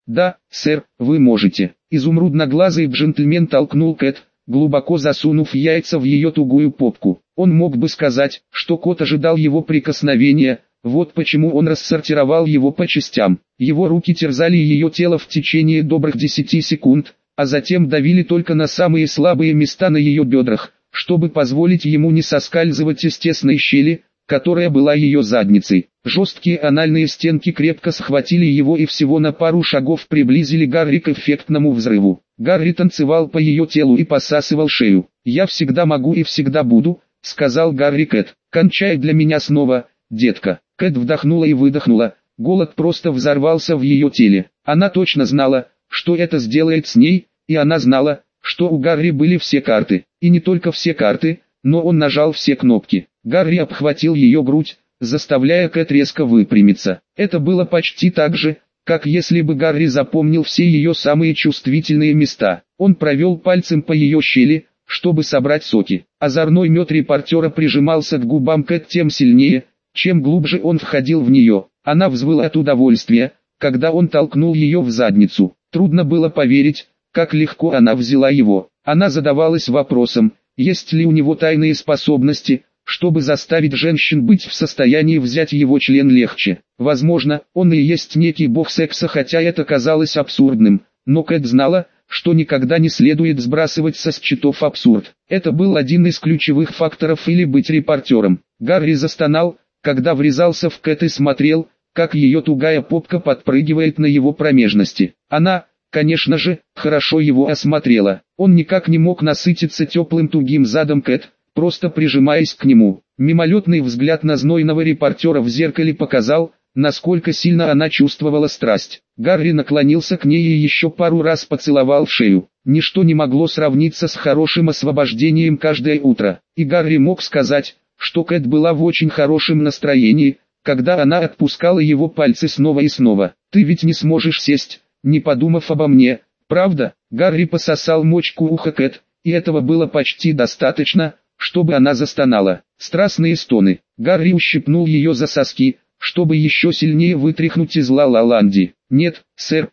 «Да, сэр, вы можете». Изумрудноглазый джентльмен толкнул Кэт, глубоко засунув яйца в ее тугую попку. Он мог бы сказать, что кот ожидал его прикосновения, вот почему он рассортировал его по частям. Его руки терзали ее тело в течение добрых 10 секунд, а затем давили только на самые слабые места на ее бедрах, чтобы позволить ему не соскальзывать из тесной щели, которая была ее задницей. Жесткие анальные стенки крепко схватили его и всего на пару шагов приблизили Гарри к эффектному взрыву. Гарри танцевал по ее телу и посасывал шею. «Я всегда могу и всегда буду», — сказал Гарри Кэт. «Кончай для меня снова, детка». Кэт вдохнула и выдохнула, голод просто взорвался в ее теле. Она точно знала, что это сделает с ней, и она знала, что у Гарри были все карты. И не только все карты, но он нажал все кнопки. Гарри обхватил ее грудь, заставляя Кэт резко выпрямиться. Это было почти так же, как если бы Гарри запомнил все ее самые чувствительные места. Он провел пальцем по ее щели, чтобы собрать соки. Озорной мед репортера прижимался к губам Кэт тем сильнее, чем глубже он входил в нее. Она взвыла от удовольствия, когда он толкнул ее в задницу. Трудно было поверить, как легко она взяла его. Она задавалась вопросом, есть ли у него тайные способности, чтобы заставить женщин быть в состоянии взять его член легче. Возможно, он и есть некий бог секса, хотя это казалось абсурдным, но Кэт знала, что никогда не следует сбрасывать со счетов абсурд. Это был один из ключевых факторов или быть репортером. Гарри застонал, когда врезался в Кэт и смотрел, как ее тугая попка подпрыгивает на его промежности. Она, конечно же, хорошо его осмотрела. Он никак не мог насытиться теплым тугим задом Кэт, просто прижимаясь к нему. Мимолетный взгляд на знойного репортера в зеркале показал, насколько сильно она чувствовала страсть. Гарри наклонился к ней и еще пару раз поцеловал в шею. Ничто не могло сравниться с хорошим освобождением каждое утро. И Гарри мог сказать, что Кэт была в очень хорошем настроении, когда она отпускала его пальцы снова и снова. «Ты ведь не сможешь сесть, не подумав обо мне, правда?» Гарри пососал мочку уха Кэт, и этого было почти достаточно, чтобы она застонала. Страстные стоны. Гарри ущипнул ее за соски, чтобы еще сильнее вытряхнуть из Ла-Ла-Ланди. «Нет, сэр»,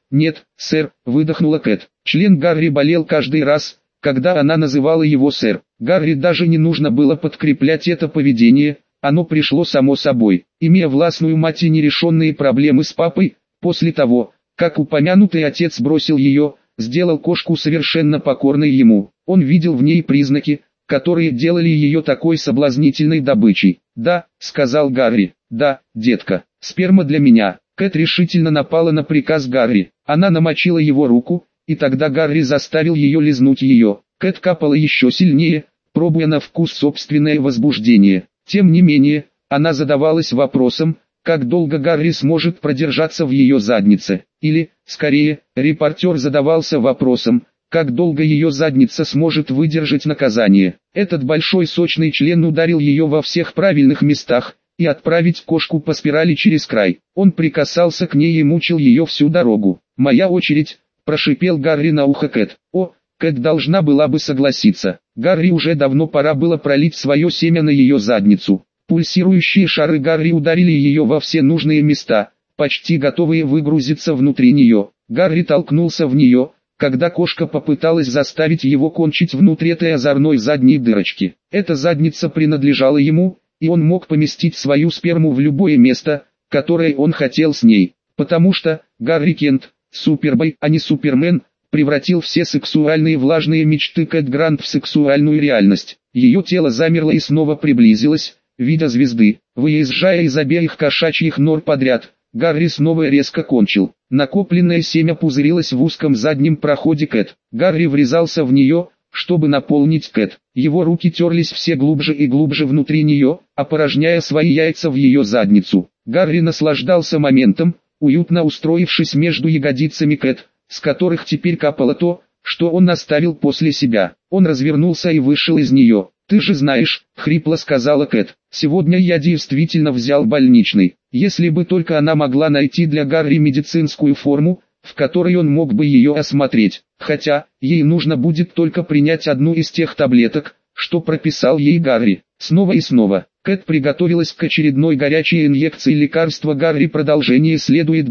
выдохнула Кэт. Член Гарри болел каждый раз, когда она называла его сэр. Гарри даже не нужно было подкреплять это поведение, оно пришло само собой. Имея властную мать и нерешенные проблемы с папой, после того, как упомянутый отец бросил ее, сделал кошку совершенно покорной ему. Он видел в ней признаки, которые делали ее такой соблазнительной добычей. «Да», — сказал Гарри, — «да, детка, сперма для меня». Кэт решительно напала на приказ Гарри. Она намочила его руку, и тогда Гарри заставил ее лизнуть ее. Кэт капала еще сильнее, пробуя на вкус собственное возбуждение. Тем не менее, она задавалась вопросом, как долго Гарри сможет продержаться в ее заднице. Или, скорее, репортер задавался вопросом, как долго ее задница сможет выдержать наказание. Этот большой сочный член ударил ее во всех правильных местах, и отправить кошку по спирали через край. Он прикасался к ней и мучил ее всю дорогу. «Моя очередь», — прошипел Гарри на ухо Кэт. О, Кэт должна была бы согласиться. Гарри уже давно пора было пролить свое семя на ее задницу. Пульсирующие шары Гарри ударили ее во все нужные места, почти готовые выгрузиться внутри нее. Гарри толкнулся в нее, когда кошка попыталась заставить его кончить внутрь этой озорной задней дырочки. Эта задница принадлежала ему, и он мог поместить свою сперму в любое место, которое он хотел с ней. Потому что Гарри Кент, Супербой, а не Супермен, превратил все сексуальные влажные мечты Кэт Грант в сексуальную реальность. Ее тело замерло и снова приблизилось, видя звезды. Выезжая из обеих кошачьих нор подряд, Гарри снова резко кончил. Накопленное семя пузырилось в узком заднем проходе Кэт. Гарри врезался в нее, чтобы наполнить Кэт. Его руки терлись все глубже и глубже внутри нее, опорожняя свои яйца в ее задницу. Гарри наслаждался моментом, уютно устроившись между ягодицами Кэт, с которых теперь капало то, что он оставил после себя. Он развернулся и вышел из нее. «Ты же знаешь», — хрипло сказала Кэт, — «сегодня я действительно взял больничный». Если бы только она могла найти для Гарри медицинскую форму, в которой он мог бы ее осмотреть. Хотя, ей нужно будет только принять одну из тех таблеток, что прописал ей Гарри. Снова и снова. Кэт приготовилась к очередной горячей инъекции лекарства Гарри. Продолжение следует.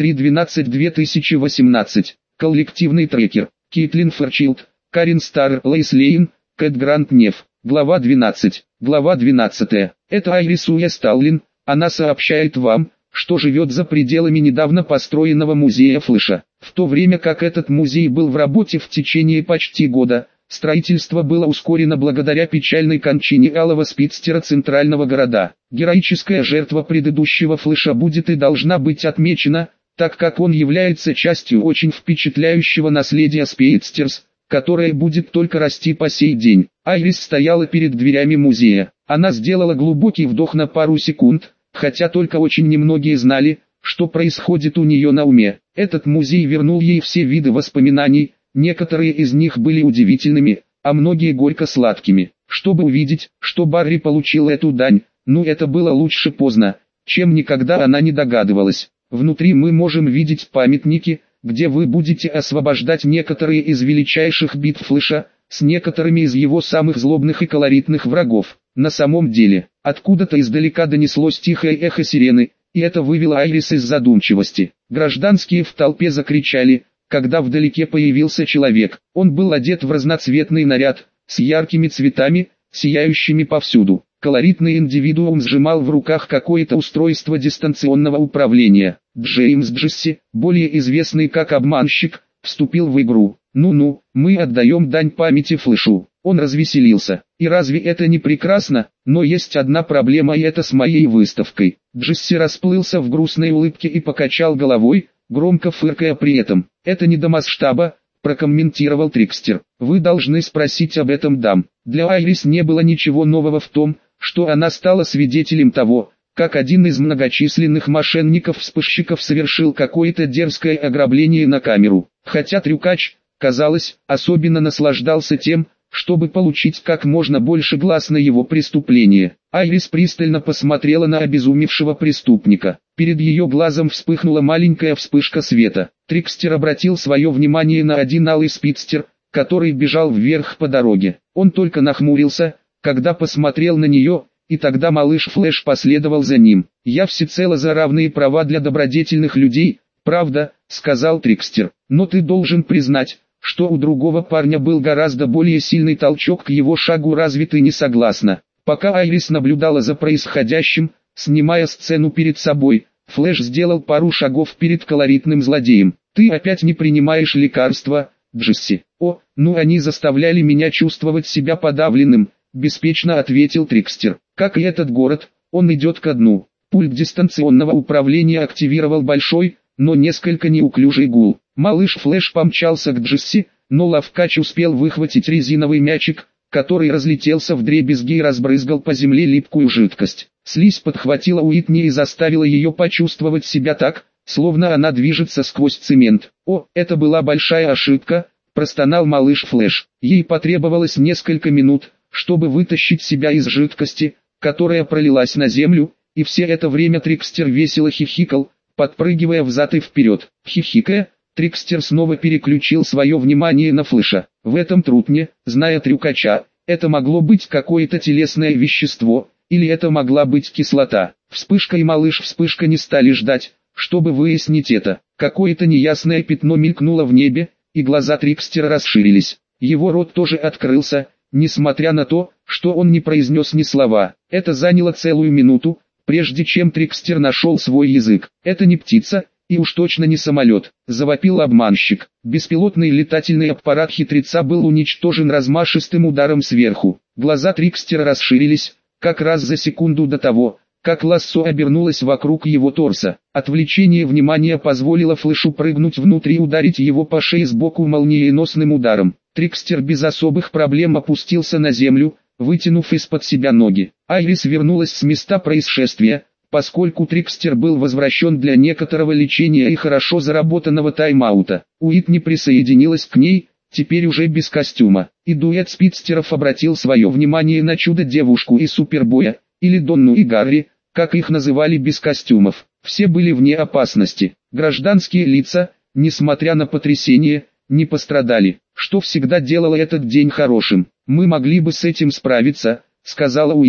23.12.2018. Коллективный трекер. Кейтлин Ферчилд, Карен Стар, Лейс Лейн, Кэт Грант Нев. Глава 12. Глава 12. Это Айрис Уэсталлин. Она сообщает вам, что живет за пределами недавно построенного музея Флэша. В то время как этот музей был в работе в течение почти года, строительство было ускорено благодаря печальной кончине Алого Спидстера центрального города. Героическая жертва предыдущего Флэша будет и должна быть отмечена, так как он является частью очень впечатляющего наследия Спидстерс, которое будет только расти по сей день. Айрис стояла перед дверями музея. Она сделала глубокий вдох на пару секунд, хотя только очень немногие знали, что происходит у нее на уме. Этот музей вернул ей все виды воспоминаний, некоторые из них были удивительными, а многие горько-сладкими. Чтобы увидеть, что Барри получил эту дань, это было лучше поздно, чем никогда. Она не догадывалась. Внутри мы можем видеть памятники, где вы будете освобождать некоторые из величайших битв Флэша, с некоторыми из его самых злобных и колоритных врагов. На самом деле, откуда-то издалека донеслось тихое эхо сирены, и это вывело Айрис из задумчивости. Гражданские в толпе закричали, когда вдалеке появился человек. Он был одет в разноцветный наряд, с яркими цветами, сияющими повсюду. Колоритный индивидуум сжимал в руках какое-то устройство дистанционного управления. Джеймс Джесси, более известный как обманщик, вступил в игру. «Ну-ну, мы отдаем дань памяти Флэшу». Он развеселился. «И разве это не прекрасно? Но есть одна проблема, и это с моей выставкой». Джесси расплылся в грустной улыбке и покачал головой, громко фыркая при этом. «Это не до масштаба», — прокомментировал Трикстер. «Вы должны спросить об этом дам». Для Айрис не было ничего нового в том, что она стала свидетелем того, как один из многочисленных мошенников-вспышщиков совершил какое-то дерзкое ограбление на камеру. Хотя трюкач, казалось, особенно наслаждался тем, чтобы получить как можно больше глаз на его преступление. Айрис пристально посмотрела на обезумевшего преступника. Перед ее глазом вспыхнула маленькая вспышка света. Трикстер обратил свое внимание на один алый спидстер, который бежал вверх по дороге. Он только нахмурился, когда посмотрел на нее, и тогда малыш Флэш последовал за ним. «Я всецело за равные права для добродетельных людей, правда», — сказал Трикстер. «Но ты должен признать, что у другого парня был гораздо более сильный толчок к его шагу. Разве ты не согласна?» Пока Айрис наблюдала за происходящим, снимая сцену перед собой, Флэш сделал пару шагов перед колоритным злодеем. «Ты опять не принимаешь лекарства, Джесси?» «О, они заставляли меня чувствовать себя подавленным», — беспечно ответил Трикстер. «Как и этот город, он идет ко дну». Пульт дистанционного управления активировал большой, но несколько неуклюжий гул. Малыш Флэш помчался к Джесси, но ловкач успел выхватить резиновый мячик, который разлетелся вдребезги и разбрызгал по земле липкую жидкость. Слизь подхватила Уитни и заставила ее почувствовать себя так, словно она движется сквозь цемент. «О, это была большая ошибка», — простонал малыш Флэш. Ей потребовалось несколько минут, чтобы вытащить себя из жидкости, которая пролилась на землю, и все это время Трикстер весело хихикал, подпрыгивая взад и вперед. Хихикая, Трикстер снова переключил свое внимание на Флэша. В этом трутне, зная трюкача, это могло быть какое-то телесное вещество, или это могла быть кислота. Вспышка и малыш Вспышка не стали ждать, чтобы выяснить это. Какое-то неясное пятно мелькнуло в небе, и глаза Трикстера расширились. Его рот тоже открылся, несмотря на то, что он не произнес ни слова. Это заняло целую минуту, прежде чем Трикстер нашел свой язык. «Это не птица, и уж точно не самолет», — завопил обманщик. Беспилотный летательный аппарат хитреца был уничтожен размашистым ударом сверху. Глаза Трикстера расширились, как раз за секунду до того, как лассо обернулось вокруг его торса. Отвлечение внимания позволило Флэшу прыгнуть внутрь и ударить его по шее сбоку молниеносным ударом. Трикстер без особых проблем опустился на землю, вытянув из-под себя ноги. Айрис вернулась с места происшествия, поскольку Трикстер был возвращен для некоторого лечения и хорошо заработанного тайм-аута. Уитни присоединилась к ней, теперь уже без костюма, и дуэт спидстеров обратил свое внимание на чудо-девушку и Супербоя, или Донну и Гарри, как их называли без костюмов. Все были вне опасности. Гражданские лица, несмотря на потрясение, не пострадали, что всегда делало этот день хорошим. «Мы могли бы с этим справиться», — сказала Уитни.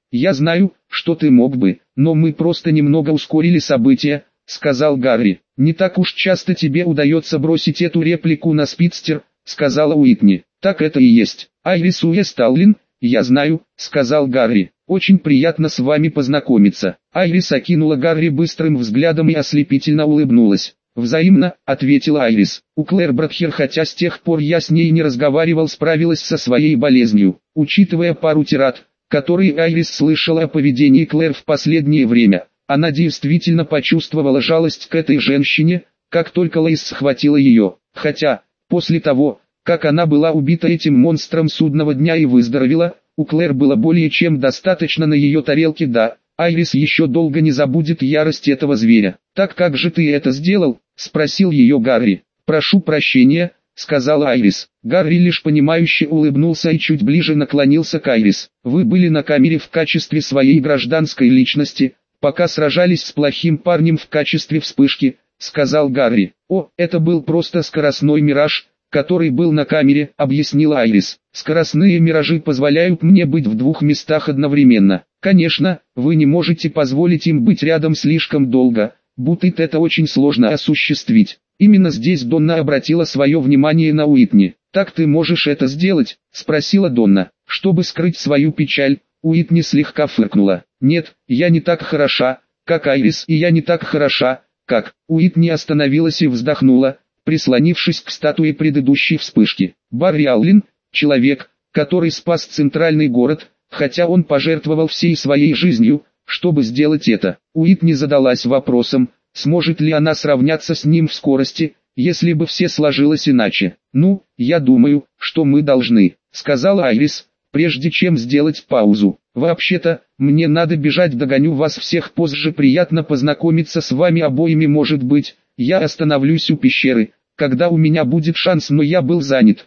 «Я знаю, что ты мог бы, но мы просто немного ускорили события», — сказал Гарри. «Не так уж часто тебе удается бросить эту реплику на Спидстер», — сказала Уитни. «Так это и есть. Айрис Уэсталлин, я знаю», — сказал Гарри. «Очень приятно с вами познакомиться». Айрис окинула Гарри быстрым взглядом и ослепительно улыбнулась. «Взаимно», — ответила Айрис. «У Клэр Братхер, хотя с тех пор я с ней не разговаривал, справилась со своей болезнью. Учитывая пару тирад, которые Айрис слышала о поведении Клэр в последнее время, она действительно почувствовала жалость к этой женщине, как только Лейс схватила ее. Хотя, после того, как она была убита этим монстром судного дня и выздоровела, у Клэр было более чем достаточно на ее тарелке, да». Айрис еще долго не забудет ярость этого зверя. «Так как же ты это сделал?» — спросил ее Гарри. «Прошу прощения», — сказала Айрис. Гарри лишь понимающе улыбнулся и чуть ближе наклонился к Айрис. «Вы были на камере в качестве своей гражданской личности, пока сражались с плохим парнем в качестве вспышки», — сказал Гарри. «О, это был просто скоростной мираж, который был на камере», — объяснила Айрис. «Скоростные миражи позволяют мне быть в двух местах одновременно. Конечно, вы не можете позволить им быть рядом слишком долго, будто это очень сложно осуществить». Именно здесь Донна обратила свое внимание на Уитни. «Так ты можешь это сделать?» — спросила Донна. Чтобы скрыть свою печаль, Уитни слегка фыркнула. «Нет, я не так хороша, как Айрис, и я не так хороша, как...» Уитни остановилась и вздохнула, прислонившись к статуе предыдущей вспышки. «Барри Аллен, человек, который спас центральный город, хотя он пожертвовал всей своей жизнью, чтобы сделать это». Уитни задалась вопросом, сможет ли она сравняться с ним в скорости, если бы все сложилось иначе. «Ну, я думаю, что мы должны», — сказала Айрис, прежде чем сделать паузу. «Вообще-то, мне надо бежать, догоню вас всех позже, приятно познакомиться с вами обоими, может быть, я остановлюсь у пещеры, когда у меня будет шанс, но я был занят».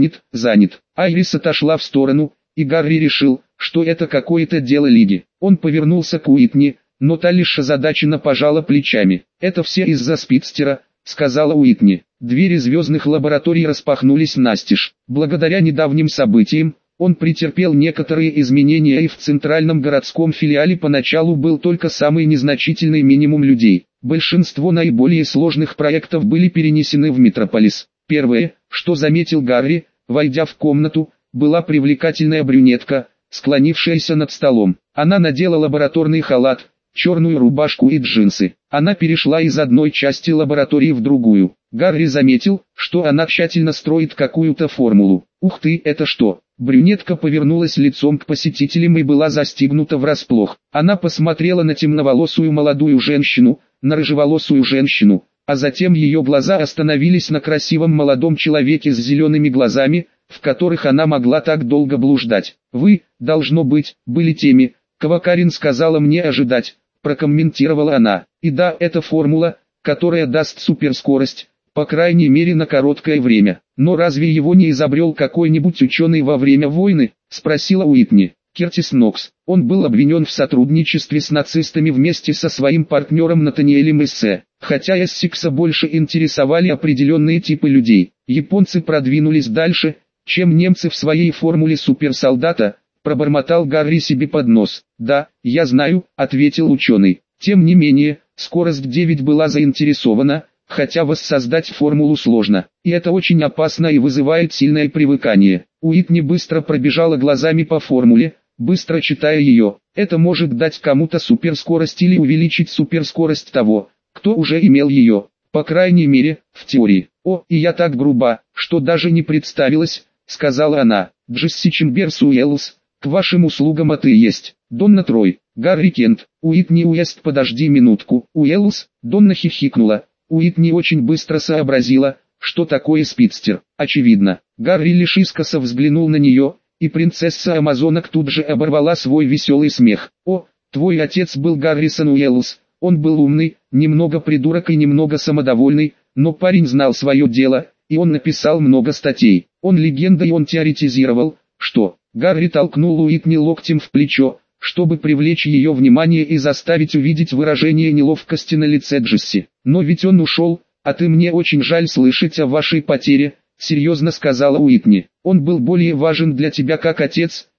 Айрис отошла в сторону, и Гарри решил, что это какое-то дело Лиги. Он повернулся к Уитни, но та лишь озадаченно пожала плечами. «Это все из-за Спидстера», — сказала Уитни. Двери звездных лабораторий распахнулись настежь. Благодаря недавним событиям, он претерпел некоторые изменения, и в центральном городском филиале поначалу был только самый незначительный минимум людей. Большинство наиболее сложных проектов были перенесены в Метрополис. Первое, что заметил Гарри, войдя в комнату, была привлекательная брюнетка, склонившаяся над столом. Она надела лабораторный халат, черную рубашку и джинсы. Она перешла из одной части лаборатории в другую. Гарри заметил, что она тщательно строит какую-то формулу. «Ух ты, это что?» Брюнетка повернулась лицом к посетителям и была застигнута врасплох. Она посмотрела на темноволосую молодую женщину, на рыжеволосую женщину, а затем ее глаза остановились на красивом молодом человеке с зелеными глазами, в которых она могла так долго блуждать. «Вы, должно быть, были теми, кого Карин сказала мне ожидать», — прокомментировала она. «И да, это формула, которая даст суперскорость, по крайней мере на короткое время. Но разве его не изобрел какой-нибудь ученый во время войны?» — спросила Уитни. «Кертис Нокс. Он был обвинен в сотрудничестве с нацистами вместе со своим партнером Натаниэлем Эссе. Хотя Эссекса больше интересовали определенные типы людей. Японцы продвинулись дальше, чем немцы в своей формуле суперсолдата», — пробормотал Гарри себе под нос. «Да, я знаю», — ответил ученый. Тем не менее, скорость 9 была заинтересована, хотя воссоздать формулу сложно, и это очень опасно и вызывает сильное привыкание. Уитни быстро пробежала глазами по формуле, быстро читая ее. Это может дать кому-то суперскорость или увеличить суперскорость того, кто уже имел ее, по крайней мере, в теории. «О, и я так груба, что даже не представилась», — сказала она. «Джесси Чемберс Уэллс, к вашим услугам, а ты есть». «Донна Трой, Гарри Кент, Уитни Уэст». «Подожди минутку, Уэллс», — Донна хихикнула. Уитни очень быстро сообразила, что такое Спидстер. Очевидно, Гарри лишь искоса взглянул на нее, и принцесса Амазонок тут же оборвала свой веселый смех. «О, твой отец был Гаррисон Уэллс, он был умный, немного придурок и немного самодовольный, но парень знал свое дело, и он написал много статей. Он легенда, и он теоретизировал, что...» Гарри толкнул Уитни локтем в плечо, чтобы привлечь ее внимание и заставить увидеть выражение неловкости на лице Джесси. «Но ведь он ушел, а ты, мне очень жаль слышать о вашей потере», — серьезно сказала Уитни. «Он был более важен для тебя как отец,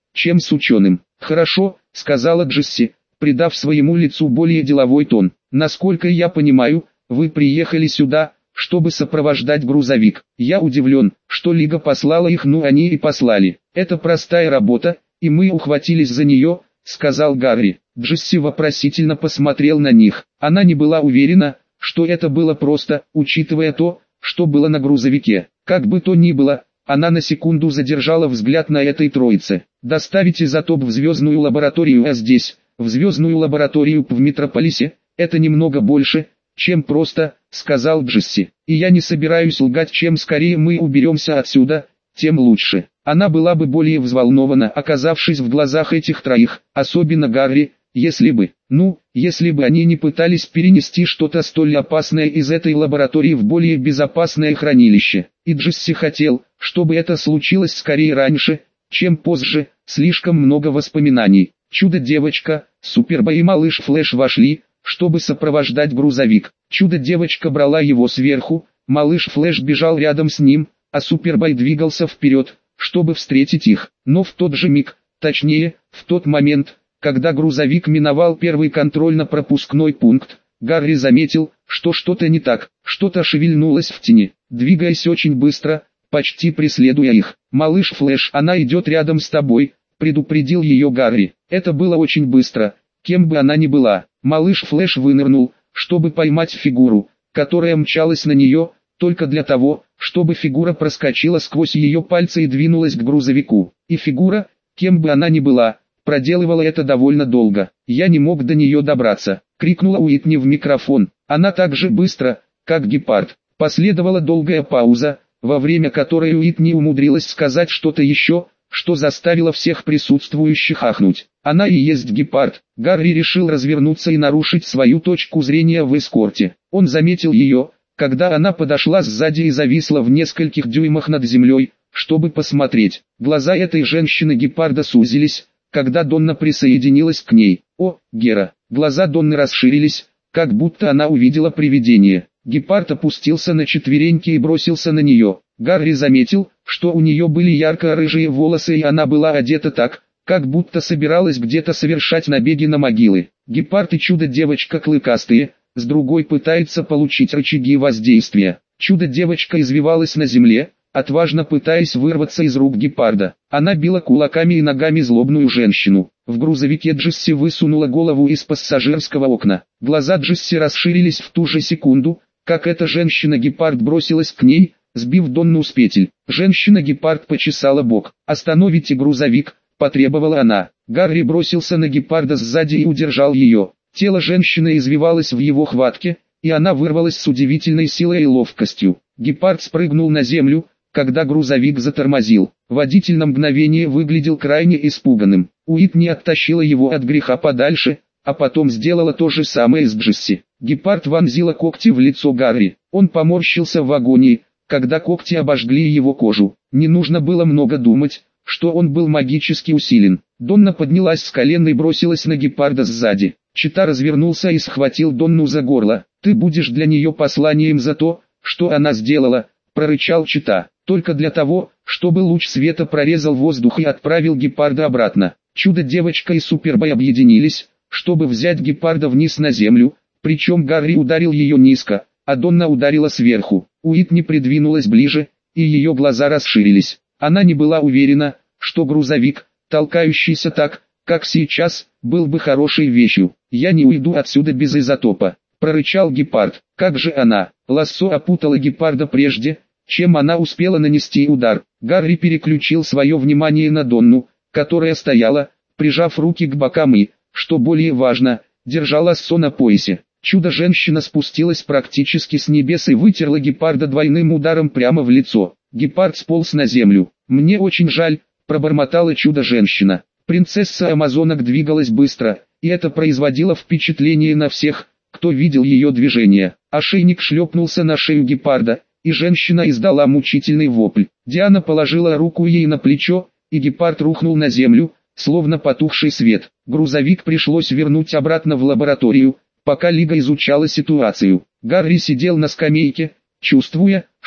чем с ученым. «Хорошо», — сказала Джесси, придав своему лицу более деловой тон. «Насколько я понимаю, вы приехали сюда, чтобы сопровождать грузовик. Я удивлен, что Лига послала их, но они и послали. Это простая работа, и мы ухватились за нее», — сказал Гарри. Джесси вопросительно посмотрел на них. Она не была уверена, что это было просто, учитывая то, что было на грузовике. Как бы то ни было, она на секунду задержала взгляд на этой троице. «Доставить изотоп в звездную лабораторию, а здесь, в звездную лабораторию в Метрополисе, это немного больше, чем просто», — сказал Джесси. «И я не собираюсь лгать, чем скорее мы уберемся отсюда, тем лучше». Она была бы более взволнована, оказавшись в глазах этих троих, особенно Гарри, если бы они не пытались перенести что-то столь опасное из этой лаборатории в более безопасное хранилище. И Джесси хотел, чтобы это случилось скорее раньше, чем позже. Слишком много воспоминаний. Чудо-девочка, Супербой и малыш Флэш вошли, чтобы сопровождать грузовик. Чудо-девочка брала его сверху, малыш Флэш бежал рядом с ним, а Супербой двигался вперед, чтобы встретить их. Но в тот же миг, точнее, в тот момент, когда грузовик миновал первый контрольно-пропускной пункт, Гарри заметил, что что-то не так, что-то шевельнулось в тени, двигаясь очень быстро, почти преследуя их. «Малыш Флэш, она идет рядом с тобой», — предупредил ее Гарри. Это было очень быстро, кем бы она ни была. Малыш Флэш вынырнул, чтобы поймать фигуру, которая мчалась на нее, только для того, чтобы фигура проскочила сквозь ее пальцы и двинулась к грузовику. И фигура, кем бы она ни была, проделывала это довольно долго. «Я не мог до нее добраться», — крикнула Уитни в микрофон. Она так же быстро, как гепард. Последовала долгая пауза, во время которой Уитни умудрилась сказать что-то еще, что заставило всех присутствующих ахнуть. Она и есть гепард. Гарри решил развернуться и нарушить свою точку зрения в эскорте. Он заметил ее, когда она подошла сзади и зависла в нескольких дюймах над землей, чтобы посмотреть. Глаза этой женщины-гепарда сузились, когда Донна присоединилась к ней. «О, Гера!» Глаза Донны расширились, как будто она увидела привидение. Гепард опустился на четвереньки и бросился на нее. Гарри заметил, что у нее были ярко-рыжие волосы и она была одета так, как будто собиралась где-то совершать набеги на могилы. Гепард и чудо-девочка клыкастые, с другой пытается получить рычаги воздействия. Чудо-девочка извивалась на земле, отважно пытаясь вырваться из рук гепарда. Она била кулаками и ногами злобную женщину. В грузовике Джесси высунула голову из пассажирского окна. Глаза Джесси расширились в ту же секунду, как эта женщина-гепард бросилась к ней, сбив Донну с петель. Женщина-гепард почесала бок. «Остановите грузовик», — потребовала она. Гарри бросился на гепарда сзади и удержал ее. Тело женщины извивалось в его хватке, и она вырвалась с удивительной силой и ловкостью. Гепард спрыгнул на землю, когда грузовик затормозил. Водитель на мгновение выглядел крайне испуганным. Уитни оттащила его от греха подальше, а потом сделала то же самое с Джесси. Гепард вонзила когти в лицо Гарри. Он поморщился в агонии, когда когти обожгли его кожу. Не нужно было много думать, что он был магически усилен. Донна поднялась с колен и бросилась на гепарда сзади. Чита развернулся и схватил Донну за горло. «Ты будешь для нее посланием за то, что она сделала», — прорычал Чита. «Только для того, чтобы луч света прорезал воздух и отправил гепарда обратно». Чудо-девочка и Супербой объединились, чтобы взять гепарда вниз на землю, причем Гарри ударил ее низко, а Донна ударила сверху. Уитни придвинулась ближе, и ее глаза расширились. Она не была уверена, что грузовик, толкающийся так, как сейчас, был бы хорошей вещью. «Я не уйду отсюда без изотопа», — прорычал гепард. Как же она? Лассо опутала гепарда прежде, чем она успела нанести удар. Гарри переключил свое внимание на Донну, которая стояла, прижав руки к бокам и, что более важно, держа лассо на поясе. Чудо-женщина спустилась практически с небес и вытерла гепарда двойным ударом прямо в лицо. Гепард сполз на землю. «Мне очень жаль», — пробормотала чудо-женщина. Принцесса Амазонок двигалась быстро, и это производило впечатление на всех, кто видел ее движение. Ошейник шлепнулся на шею гепарда, и женщина издала мучительный вопль. Диана положила руку ей на плечо, и гепард рухнул на землю, словно потухший свет. Грузовик пришлось вернуть обратно в лабораторию, пока Лига изучала ситуацию. Гарри сидел на скамейке, чувствуя,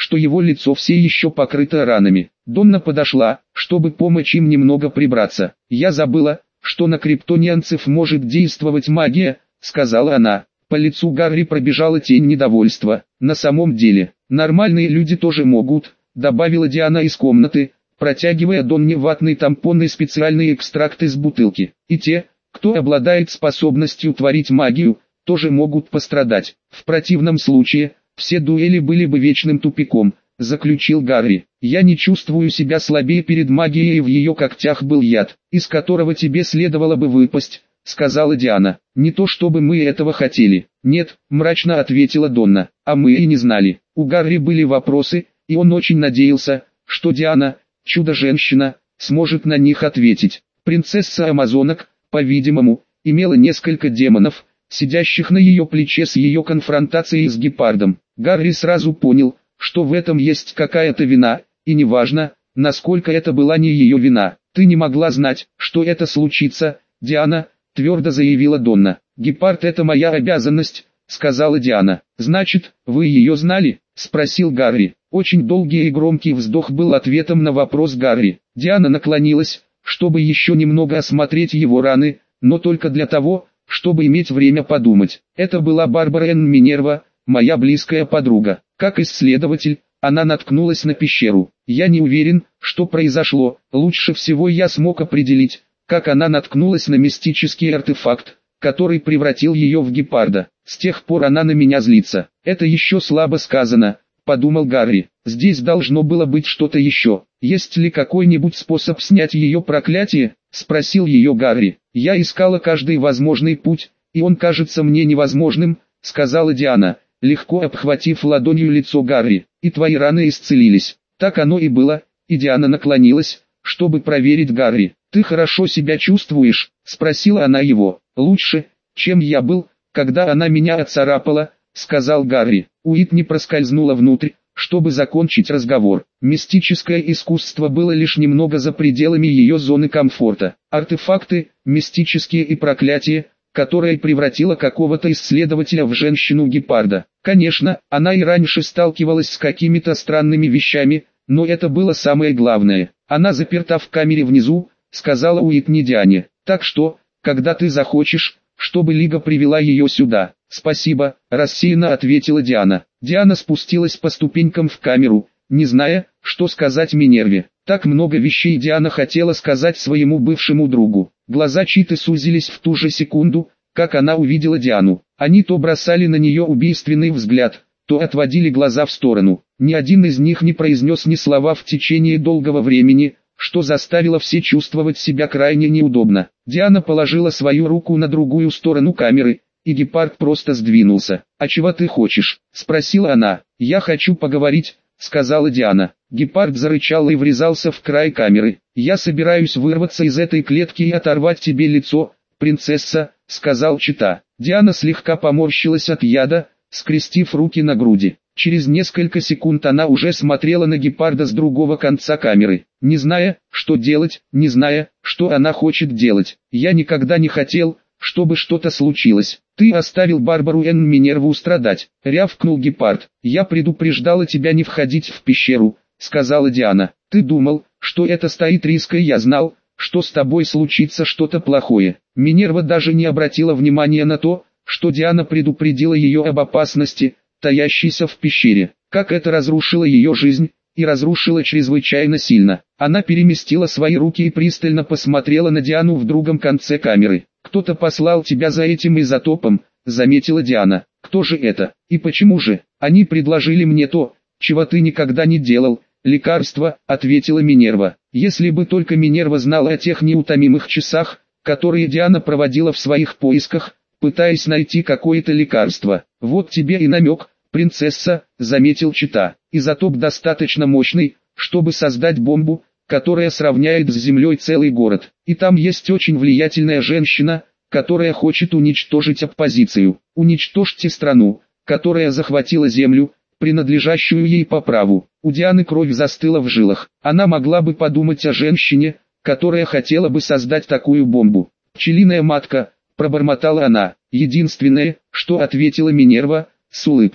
что его лицо все еще покрыто ранами. Донна подошла, чтобы помочь им немного прибраться. «Я забыла, что на криптонианцев может действовать магия», — сказала она. По лицу Гарри пробежала тень недовольства. «На самом деле, нормальные люди тоже могут», — добавила Диана из комнаты, протягивая Донне ватный тампон и специальный экстракт из бутылки. «И те, кто обладает способностью творить магию, тоже могут пострадать. В противном случае, все дуэли были бы вечным тупиком», — заключил Гарри. «Я не чувствую себя слабее перед магией, и в ее когтях был яд, из которого тебе следовало бы выпасть», — сказала Диана. «Не то чтобы мы этого хотели». «Нет», — мрачно ответила Донна, — «а мы и не знали». У Гарри были вопросы, и он очень надеялся, что Диана, чудо-женщина, сможет на них ответить. Принцесса Амазонок, по-видимому, имела несколько демонов, сидящих на ее плече с ее конфронтацией с гепардом. Гарри сразу понял, что в этом есть какая-то вина, и неважно, насколько это была не ее вина. «Ты не могла знать, что это случится, Диана», — твердо заявила Донна. «Гепард — это моя обязанность», — сказала Диана. «Значит, вы ее знали?» — спросил Гарри. Очень долгий и громкий вздох был ответом на вопрос Гарри. Диана наклонилась, чтобы еще немного осмотреть его раны, но только для того, чтобы иметь время подумать. «Это была Барбара Энн Минерва, моя близкая подруга. Как исследователь, она наткнулась на пещеру. Я не уверен, что произошло. Лучше всего я смог определить, как она наткнулась на мистический артефакт, который превратил ее в гепарда. С тех пор она на меня злится». «Это еще слабо сказано», — подумал Гарри. «Здесь должно было быть что-то еще. Есть ли какой-нибудь способ снять ее проклятие?» — спросил ее Гарри. «Я искала каждый возможный путь, и он кажется мне невозможным», — сказала Диана, легко обхватив ладонью лицо Гарри. «И твои раны исцелились». Так оно и было, и Диана наклонилась, чтобы проверить Гарри. «Ты хорошо себя чувствуешь?» — спросила она его. «Лучше, чем я был, когда она меня отцарапала», — сказал Гарри. Уитни проскользнула внутрь, чтобы закончить разговор. Мистическое искусство было лишь немного за пределами ее зоны комфорта. Артефакты, мистические и проклятия, которое превратило какого-то исследователя в женщину-гепарда. Конечно, она и раньше сталкивалась с какими-то странными вещами, но это было самое главное. «Она заперта в камере внизу», — сказала Уитни Диане. «Так что, когда ты захочешь, чтобы Лига привела ее сюда?» «Спасибо», — рассеянно ответила Диана. Диана спустилась по ступенькам в камеру, не зная, что сказать Минерве. Так много вещей Диана хотела сказать своему бывшему другу. Глаза Читы сузились в ту же секунду, как она увидела Диану. Они то бросали на нее убийственный взгляд, то отводили глаза в сторону. Ни один из них не произнес ни слова в течение долгого времени, что заставило все чувствовать себя крайне неудобно. Диана положила свою руку на другую сторону камеры, и гепард просто сдвинулся. «А чего ты хочешь?» — спросила она. «Я хочу поговорить», — сказала Диана. Гепард зарычал и врезался в край камеры. «Я собираюсь вырваться из этой клетки и оторвать тебе лицо, принцесса», — сказал Чита. Диана слегка поморщилась от яда, скрестив руки на груди. Через несколько секунд она уже смотрела на гепарда с другого конца камеры, не зная, что делать, не зная, что она хочет делать. «Я никогда не хотел, чтобы что-то случилось. Ты оставил Барбару Энн Минерву страдать», — рявкнул гепард. «Я предупреждала тебя не входить в пещеру», — сказала Диана. «Ты думал, что это стоит риск, и я знал, что с тобой случится что-то плохое». Минерва даже не обратила внимания на то, что Диана предупредила ее об опасности, таящейся в пещере. Как это разрушило ее жизнь, и разрушило чрезвычайно сильно. Она переместила свои руки и пристально посмотрела на Диану в другом конце камеры. «Кто-то послал тебя за этим изотопом», — заметила Диана. «Кто же это? И почему же? Они предложили мне то, чего ты никогда не делал». «Лекарство», — ответила Минерва. Если бы только Минерва знала о тех неутомимых часах, которые Диана проводила в своих поисках, пытаясь найти какое-то лекарство. «Вот тебе и намек, принцесса», — заметил Чита. «Изотоп достаточно мощный, чтобы создать бомбу, которая сравняет с землей целый город. И там есть очень влиятельная женщина, которая хочет уничтожить оппозицию. Уничтожьте страну, которая захватила землю, принадлежащую ей по праву». У Дианы кровь застыла в жилах. Она могла бы подумать о женщине, которая хотела бы создать такую бомбу. «Пчелиная матка», — пробормотала она. «Единственное, что ответила Минерва, с улыбкой.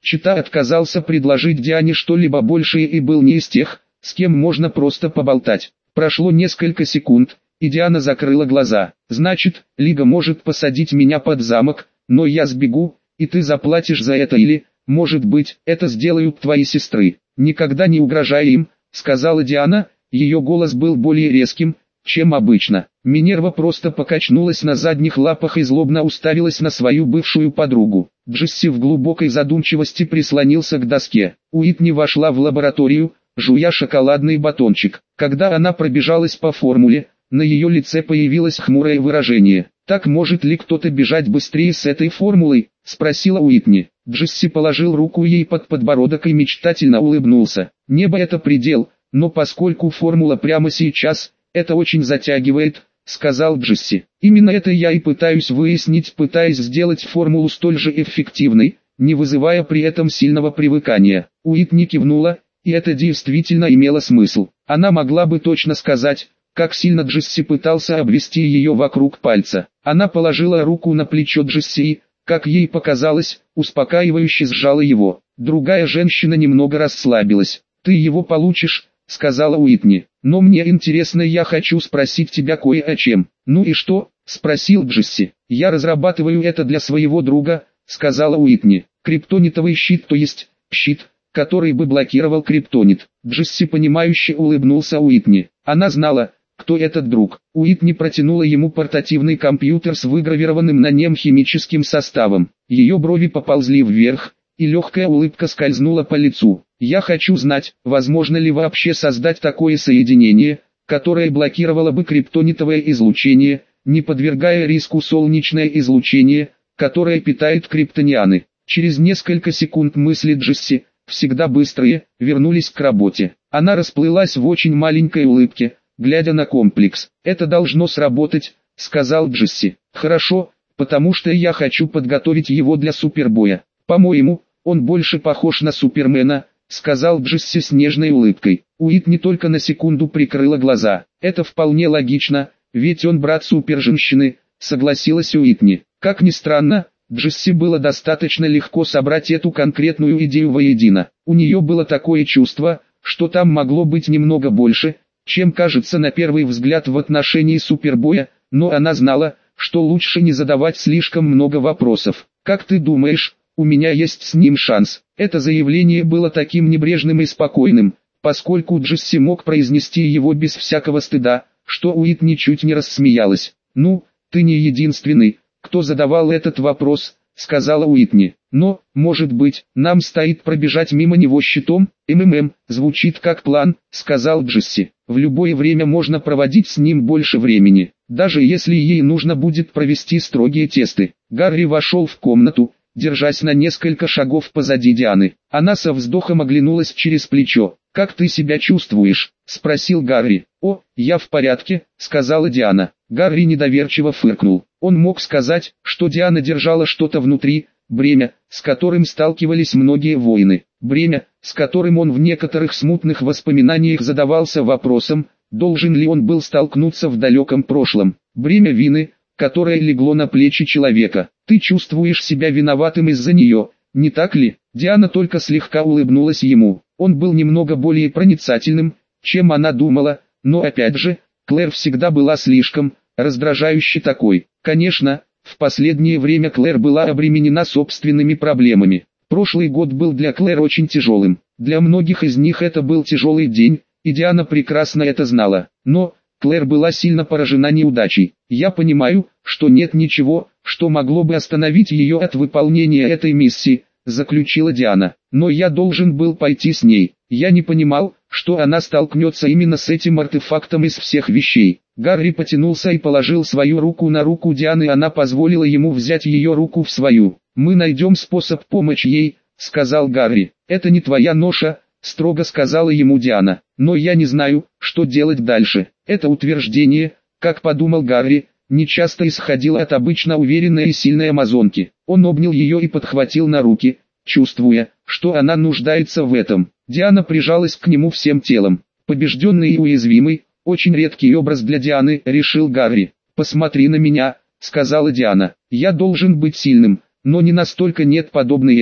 Чита отказался предложить Диане что-либо большее и был не из тех, с кем можно просто поболтать. Прошло несколько секунд, и Диана закрыла глаза. «Значит, Лига может посадить меня под замок, но я сбегу, и ты заплатишь за это или, может быть, это сделают твои сестры. Никогда не угрожай им», — сказала Диана, ее голос был более резким, чем обычно. Минерва просто покачнулась на задних лапах и злобно уставилась на свою бывшую подругу. Джесси в глубокой задумчивости прислонился к доске. Уитни вошла в лабораторию, жуя шоколадный батончик. Когда она пробежалась по формуле, на ее лице появилось хмурое выражение. «Так может ли кто-то бежать быстрее с этой формулой?» — спросила Уитни. Джесси положил руку ей под подбородок и мечтательно улыбнулся. «Небо — это предел, но поскольку формула прямо сейчас, это очень затягивает», — сказал Джесси. «Именно это я и пытаюсь выяснить, пытаясь сделать формулу столь же эффективной, не вызывая при этом сильного привыкания». Уитни кивнула, и это действительно имело смысл. Она могла бы точно сказать, как сильно Джесси пытался обвести ее вокруг пальца. Она положила руку на плечо Джесси и, как ей показалось, успокаивающе сжала его. Другая женщина немного расслабилась. «Ты его получишь», — сказала Уитни. «Но мне интересно, я хочу спросить тебя кое о чем». «Ну и что?» — спросил Джесси. «Я разрабатываю это для своего друга», — сказала Уитни. «Криптонитовый щит, то есть щит, который бы блокировал криптонит». Джесси понимающе улыбнулся Уитни. Она знала, кто этот друг. Уитни протянула ему портативный компьютер с выгравированным на нем химическим составом. Ее брови поползли вверх, и легкая улыбка скользнула по лицу. «Я хочу знать, возможно ли вообще создать такое соединение, которое блокировало бы криптонитовое излучение, не подвергая риску солнечное излучение, которое питает криптонианы». Через несколько секунд мысли Джесси, всегда быстрые, вернулись к работе. Она расплылась в очень маленькой улыбке, глядя на комплекс. «Это должно сработать», — сказал Джесси. «Хорошо, потому что я хочу подготовить его для супербоя. По-моему, он больше похож на Супермена», — сказал Джесси с нежной улыбкой. Уитни только на секунду прикрыла глаза. «Это вполне логично, ведь он брат суперженщины», — согласилась Уитни. Как ни странно, Джесси было достаточно легко собрать эту конкретную идею воедино. У нее было такое чувство, что там могло быть немного больше, чем кажется на первый взгляд в отношении супербоя, но она знала, что лучше не задавать слишком много вопросов. «Как ты думаешь, у меня есть с ним шанс?» Это заявление было таким небрежным и спокойным, поскольку Джесси мог произнести его без всякого стыда, что Уитни чуть не рассмеялась. «Ну, ты не единственный, кто задавал этот вопрос», — сказала Уитни. «Но, может быть, нам стоит пробежать мимо него щитом?» «Звучит как план», — сказал Джесси. «В любое время можно проводить с ним больше времени, даже если ей нужно будет провести строгие тесты». Гарри вошел в комнату, держась на несколько шагов позади Дианы. Она со вздохом оглянулась через плечо. «Как ты себя чувствуешь?» — спросил Гарри. «О, я в порядке», — сказала Диана. Гарри недоверчиво фыркнул. Он мог сказать, что Диана держала что-то внутри, бремя, с которым сталкивались многие воины. Бремя, с которым он в некоторых смутных воспоминаниях задавался вопросом, должен ли он был столкнуться в далеком прошлом. Бремя вины, которое легло на плечи человека. «Ты чувствуешь себя виноватым из-за нее, не так ли?» Диана только слегка улыбнулась ему. Он был немного более проницательным, чем она думала, но опять же, Клэр всегда была слишком раздражающей такой. Конечно, в последнее время Клэр была обременена собственными проблемами. Прошлый год был для Клэр очень тяжелым. Для многих из них это был тяжелый день, и Диана прекрасно это знала. Но Клэр была сильно поражена неудачей. «Я понимаю, что нет ничего, что могло бы остановить ее от выполнения этой миссии», заключила Диана. «Но я должен был пойти с ней. Я не понимал, что она столкнется именно с этим артефактом из всех вещей». Гарри потянулся и положил свою руку на руку Дианы, она позволила ему взять ее руку в свою. «Мы найдем способ помочь ей», — сказал Гарри. «Это не твоя ноша», — строго сказала ему Диана. «Но я не знаю, что делать дальше». Это утверждение, как подумал Гарри, нечасто исходило от обычно уверенной и сильной амазонки. Он обнял ее и подхватил на руки, чувствуя, что она нуждается в этом. Диана прижалась к нему всем телом. Побежденный и уязвимый, очень редкий образ для Дианы, решил Гарри. «Посмотри на меня», — сказала Диана. «Я должен быть сильным, но не настолько, нет, подобный этому.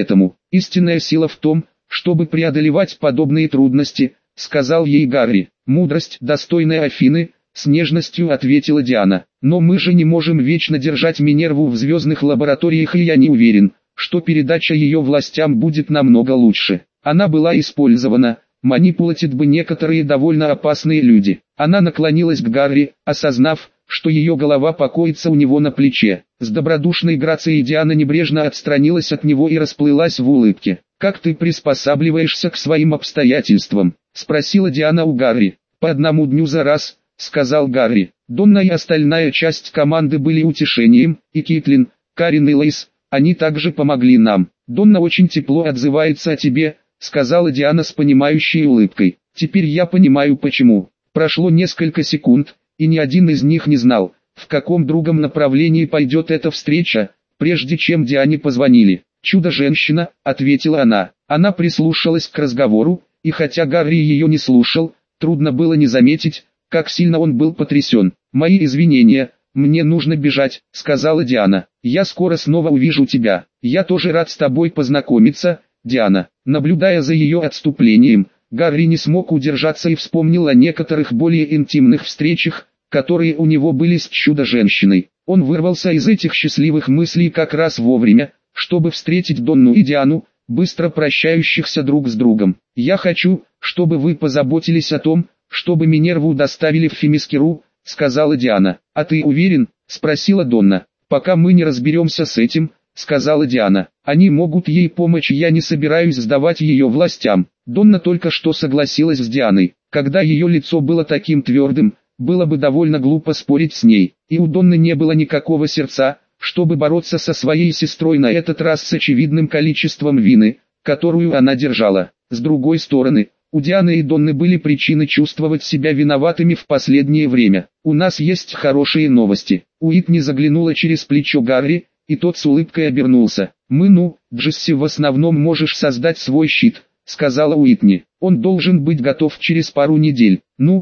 Истинная сила в том, чтобы преодолевать подобные трудности, сказал ей Гарри. Мудрость, достойная Афины, с нежностью ответила Диана. Но мы же не можем вечно держать Минерву в звездных лабораториях, и я не уверен, что передача ее властям будет намного лучше. Она была использована, манипулятит бы некоторые довольно опасные люди. Она наклонилась к Гарри, осознав, что ее голова покоится у него на плече. С добродушной грацией Диана небрежно отстранилась от него и расплылась в улыбке. «Как ты приспосабливаешься к своим обстоятельствам?» — спросила Диана у Гарри. «По одному дню за раз», — сказал Гарри. Донна и остальная часть команды были утешением, и Кейтлин, Карин и Лейс, они также помогли нам. «Донна очень тепло отзывается о тебе», — сказала Диана с понимающей улыбкой. «Теперь я понимаю почему». Прошло несколько секунд, и ни один из них не знал, в каком другом направлении пойдет эта встреча, прежде чем Диане позвонили. «Чудо-женщина», — ответила она. Она прислушалась к разговору, и хотя Гарри ее не слушал, трудно было не заметить, как сильно он был потрясен. «Мои извинения, мне нужно бежать», — сказала Диана. «Я скоро снова увижу тебя. Я тоже рад с тобой познакомиться, Диана». Наблюдая за ее отступлением, Гарри не смог удержаться и вспомнил о некоторых более интимных встречах, которые у него были с чудо-женщиной. Он вырвался из этих счастливых мыслей как раз вовремя, чтобы встретить Донну и Диану, быстро прощающихся друг с другом. «Я хочу, чтобы вы позаботились о том, чтобы Минерву доставили в Фемискиру», — сказала Диана. «А ты уверен?» — спросила Донна. «Пока мы не разберемся с этим», — сказала Диана. «Они могут ей помочь, и я не собираюсь сдавать ее властям». Донна только что согласилась с Дианой. Когда ее лицо было таким твердым, было бы довольно глупо спорить с ней. И у Донны не было никакого сердца, чтобы бороться со своей сестрой на этот раз с очевидным количеством вины, которую она держала. С другой стороны, у Дианы и Донны были причины чувствовать себя виноватыми в последнее время. «У нас есть хорошие новости». Уитни заглянула через плечо Гарри, и тот с улыбкой обернулся. Джесси, в основном можешь создать свой щит», — сказала Уитни. «Он должен быть готов через пару недель».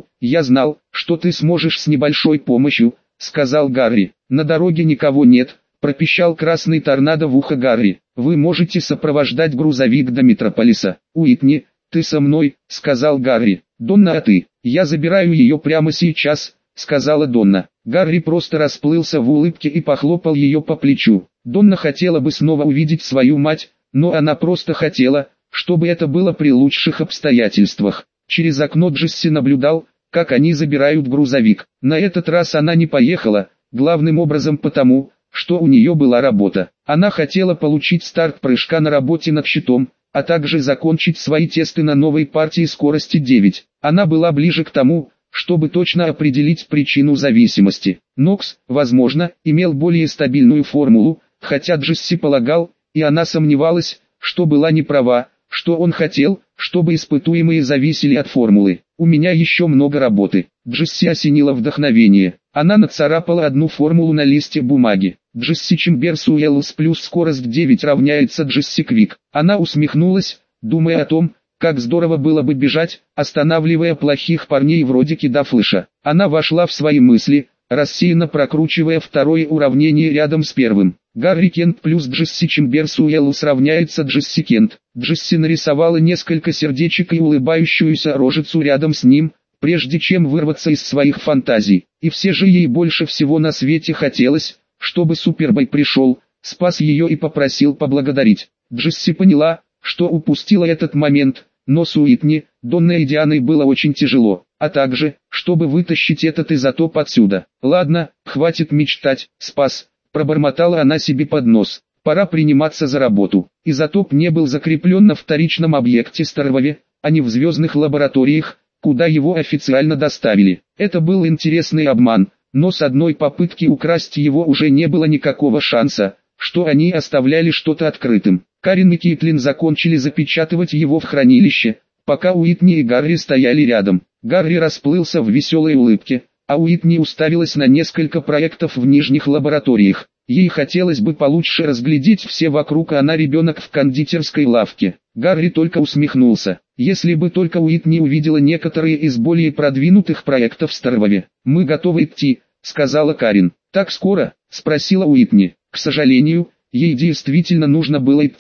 Я знал, что ты сможешь с небольшой помощью», — сказал Гарри. «На дороге никого нет», — пропищал красный торнадо в ухо Гарри. «Вы можете сопровождать грузовик до Метрополиса». «Уитни, ты со мной», — сказал Гарри. «Донна, а ты?» «Я забираю ее прямо сейчас», — сказала Донна. Гарри просто расплылся в улыбке и похлопал ее по плечу. Донна хотела бы снова увидеть свою мать, но она просто хотела, чтобы это было при лучших обстоятельствах. Через окно Джесси наблюдал, как они забирают грузовик. На этот раз она не поехала, главным образом потому, что у нее была работа. Она хотела получить старт прыжка на работе над щитом, а также закончить свои тесты на новой партии скорости 9. Она была ближе к тому, чтобы точно определить причину зависимости. Нокс, возможно, имел более стабильную формулу, хотя Джесси полагал, и она сомневалась, что была не права, что он хотел, чтобы испытуемые зависели от формулы. «У меня еще много работы». Джесси осенило вдохновение. Она нацарапала одну формулу на листе бумаги. Джесси Чемберс Уэллс плюс скорость 9 равняется Джесси Квик. Она усмехнулась, думая о том, как здорово было бы бежать, останавливая плохих парней вроде Кида Флэша. Она вошла в свои мысли, рассеянно прокручивая второе уравнение рядом с первым. Гарри Кент плюс Джесси Чемберс Уэллс равняется Джесси Кент. Джесси нарисовала несколько сердечек и улыбающуюся рожицу рядом с ним, прежде чем вырваться из своих фантазий. И все же ей больше всего на свете хотелось, чтобы Супербой пришел, спас ее и попросил поблагодарить. Джесси поняла, что упустила этот момент, но с Уитни, Донной и Дианой было очень тяжело, а также, чтобы вытащить этот изотоп отсюда. «Ладно, хватит мечтать, спас», — пробормотала она себе под нос. «Пора приниматься за работу». Изотоп не был закреплен на вторичном объекте Старвове, а не в звездных лабораториях, куда его официально доставили. Это был интересный обман, но с одной попытки украсть его уже не было никакого шанса, что они оставляли что-то открытым. Карин и Кейтлин закончили запечатывать его в хранилище, пока Уитни и Гарри стояли рядом. Гарри расплылся в веселой улыбке, а Уитни уставилась на несколько проектов в нижних лабораториях. Ей хотелось бы получше разглядеть все вокруг, а она ребенок в кондитерской лавке. Гарри только усмехнулся. Если бы только Уитни увидела некоторые из более продвинутых проектов в Старвове. «Мы готовы идти», — сказала Карин. «Так скоро?» — спросила Уитни. К сожалению, ей действительно нужно было идти.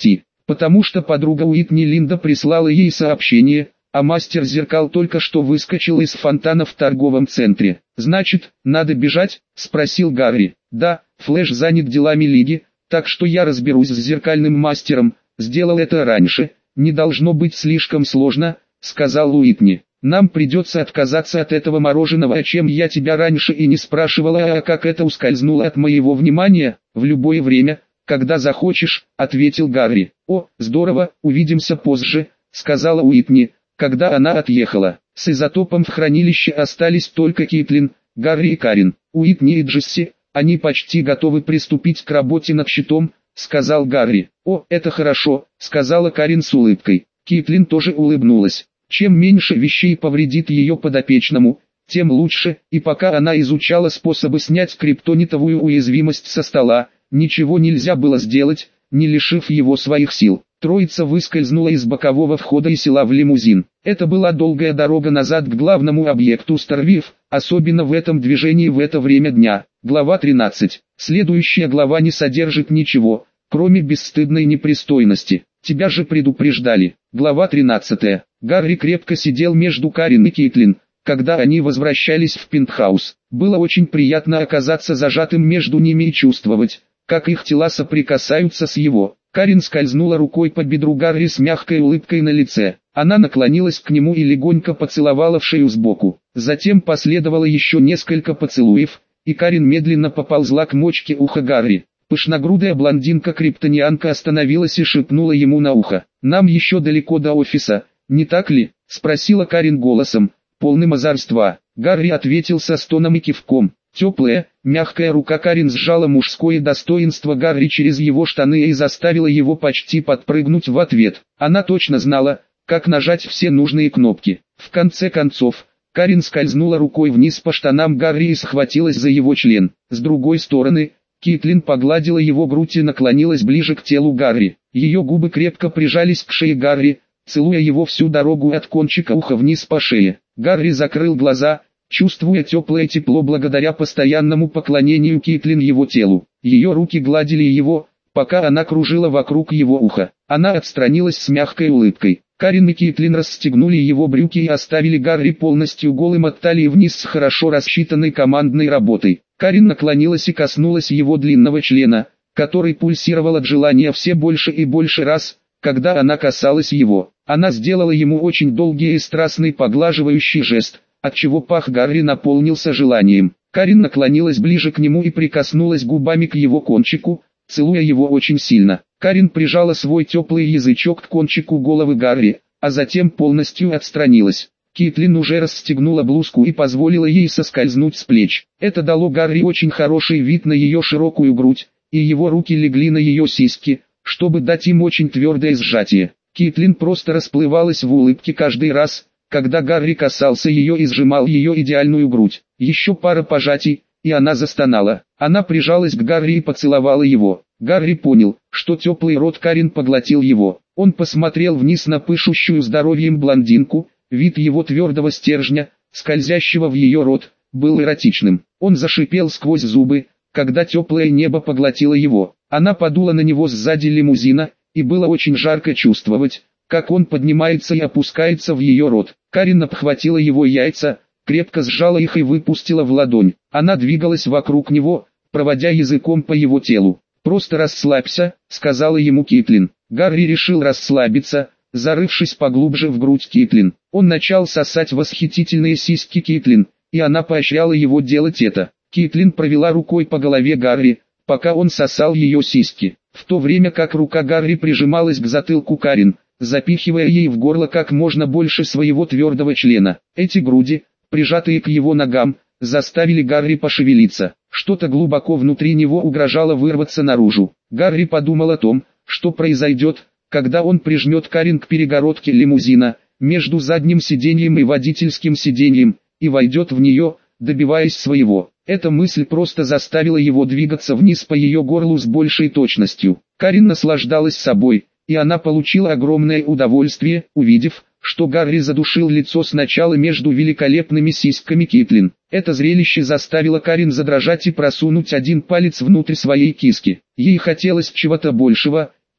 потому что подруга Уитни Линда прислала ей сообщение, а мастер зеркал только что выскочил из фонтана в торговом центре. «Значит, надо бежать?» – спросил Гарри. «Да, Флэш занят делами Лиги, так что я разберусь с зеркальным мастером, сделал это раньше, не должно быть слишком сложно», – сказал Уитни. «Нам придется отказаться от этого мороженого, о чем я тебя раньше и не спрашивала, а как это ускользнуло от моего внимания, в любое время, когда захочешь», — ответил Гарри. «О, здорово, увидимся позже», — сказала Уитни, когда она отъехала. С изотопом в хранилище остались только Кейтлин, Гарри и Карин. «Уитни и Джесси, они почти готовы приступить к работе над щитом», — сказал Гарри. «О, это хорошо», — сказала Карин с улыбкой. Кейтлин тоже улыбнулась. Чем меньше вещей повредит ее подопечному, тем лучше, и пока она изучала способы снять криптонитовую уязвимость со стола, ничего нельзя было сделать, не лишив его своих сил. Троица выскользнула из бокового входа и села в лимузин. Это была долгая дорога назад к главному объекту Старвив, особенно в этом движении в это время дня. Глава 13. Следующая глава не содержит ничего, кроме бесстыдной непристойности. Тебя же предупреждали. Глава 13. Гарри крепко сидел между Карин и Кейтлин, когда они возвращались в пентхаус. Было очень приятно оказаться зажатым между ними и чувствовать, как их тела соприкасаются с его. Карин скользнула рукой по бедру Гарри с мягкой улыбкой на лице. Она наклонилась к нему и легонько поцеловала в шею сбоку. Затем последовало еще несколько поцелуев, и Карин медленно поползла к мочке уха Гарри. Пышногрудая блондинка-криптонианка остановилась и шепнула ему на ухо. «Нам еще далеко до офиса, не так ли?» — спросила Карин голосом, полным озорства. Гарри ответил со стоном и кивком. Теплая, мягкая рука Карин сжала мужское достоинство Гарри через его штаны и заставила его почти подпрыгнуть в ответ. Она точно знала, как нажать все нужные кнопки. В конце концов, Карин скользнула рукой вниз по штанам Гарри и схватилась за его член. С другой стороны, Кейтлин погладила его грудь и наклонилась ближе к телу Гарри. Ее губы крепко прижались к шее Гарри, целуя его всю дорогу от кончика уха вниз по шее. Гарри закрыл глаза, чувствуя теплое тепло благодаря постоянному поклонению Кейтлин его телу. Ее руки гладили его, пока она кружила вокруг его уха. Она отстранилась с мягкой улыбкой. Карин и Кейтлин расстегнули его брюки и оставили Гарри полностью голым от талии вниз с хорошо рассчитанной командной работой. Карин наклонилась и коснулась его длинного члена, который пульсировал от желания все больше и больше раз, когда она касалась его. Она сделала ему очень долгий и страстный поглаживающий жест, отчего пах Гарри наполнился желанием. Карин наклонилась ближе к нему и прикоснулась губами к его кончику, целуя его очень сильно. Карин прижала свой теплый язычок к кончику головы Гарри, а затем полностью отстранилась. Кейтлин уже расстегнула блузку и позволила ей соскользнуть с плеч. Это дало Гарри очень хороший вид на ее широкую грудь, и его руки легли на ее сиськи, чтобы дать им очень твердое сжатие. Кейтлин просто расплывалась в улыбке каждый раз, когда Гарри касался ее и сжимал ее идеальную грудь. Еще пара пожатий, и она застонала. Она прижалась к Гарри и поцеловала его. Гарри понял, что теплый рот Карин поглотил его. Он посмотрел вниз на пышущую здоровьем блондинку. Вид его твердого стержня, скользящего в ее рот, был эротичным. Он зашипел сквозь зубы, когда теплое небо поглотило его. Она подула на него сзади лимузина, и было очень жарко чувствовать, как он поднимается и опускается в ее рот. Карин обхватила его яйца, крепко сжала их и выпустила в ладонь. Она двигалась вокруг него, проводя языком по его телу. «Просто расслабься», — сказала ему Кейтлин. Гарри решил расслабиться, зарывшись поглубже в грудь Кейтлин. Он начал сосать восхитительные сиськи Кейтлин, и она поощряла его делать это. Кейтлин провела рукой по голове Гарри, пока он сосал ее сиськи, в то время как рука Гарри прижималась к затылку Карин, запихивая ей в горло как можно больше своего твердого члена. Эти груди, прижатые к его ногам, заставили Гарри пошевелиться. Что-то глубоко внутри него угрожало вырваться наружу. Гарри подумал о том, что произойдет, когда он прижмет Карин к перегородке лимузина, между задним сиденьем и водительским сиденьем, и войдет в нее, добиваясь своего. Эта мысль просто заставила его двигаться вниз по ее горлу с большей точностью. Карин наслаждалась собой, и она получила огромное удовольствие, увидев, что Гарри задушил лицо сначала между великолепными сиськами Кейтлин. Это зрелище заставило Карин задрожать и просунуть один палец внутрь своей киски. Ей хотелось чего-то большего,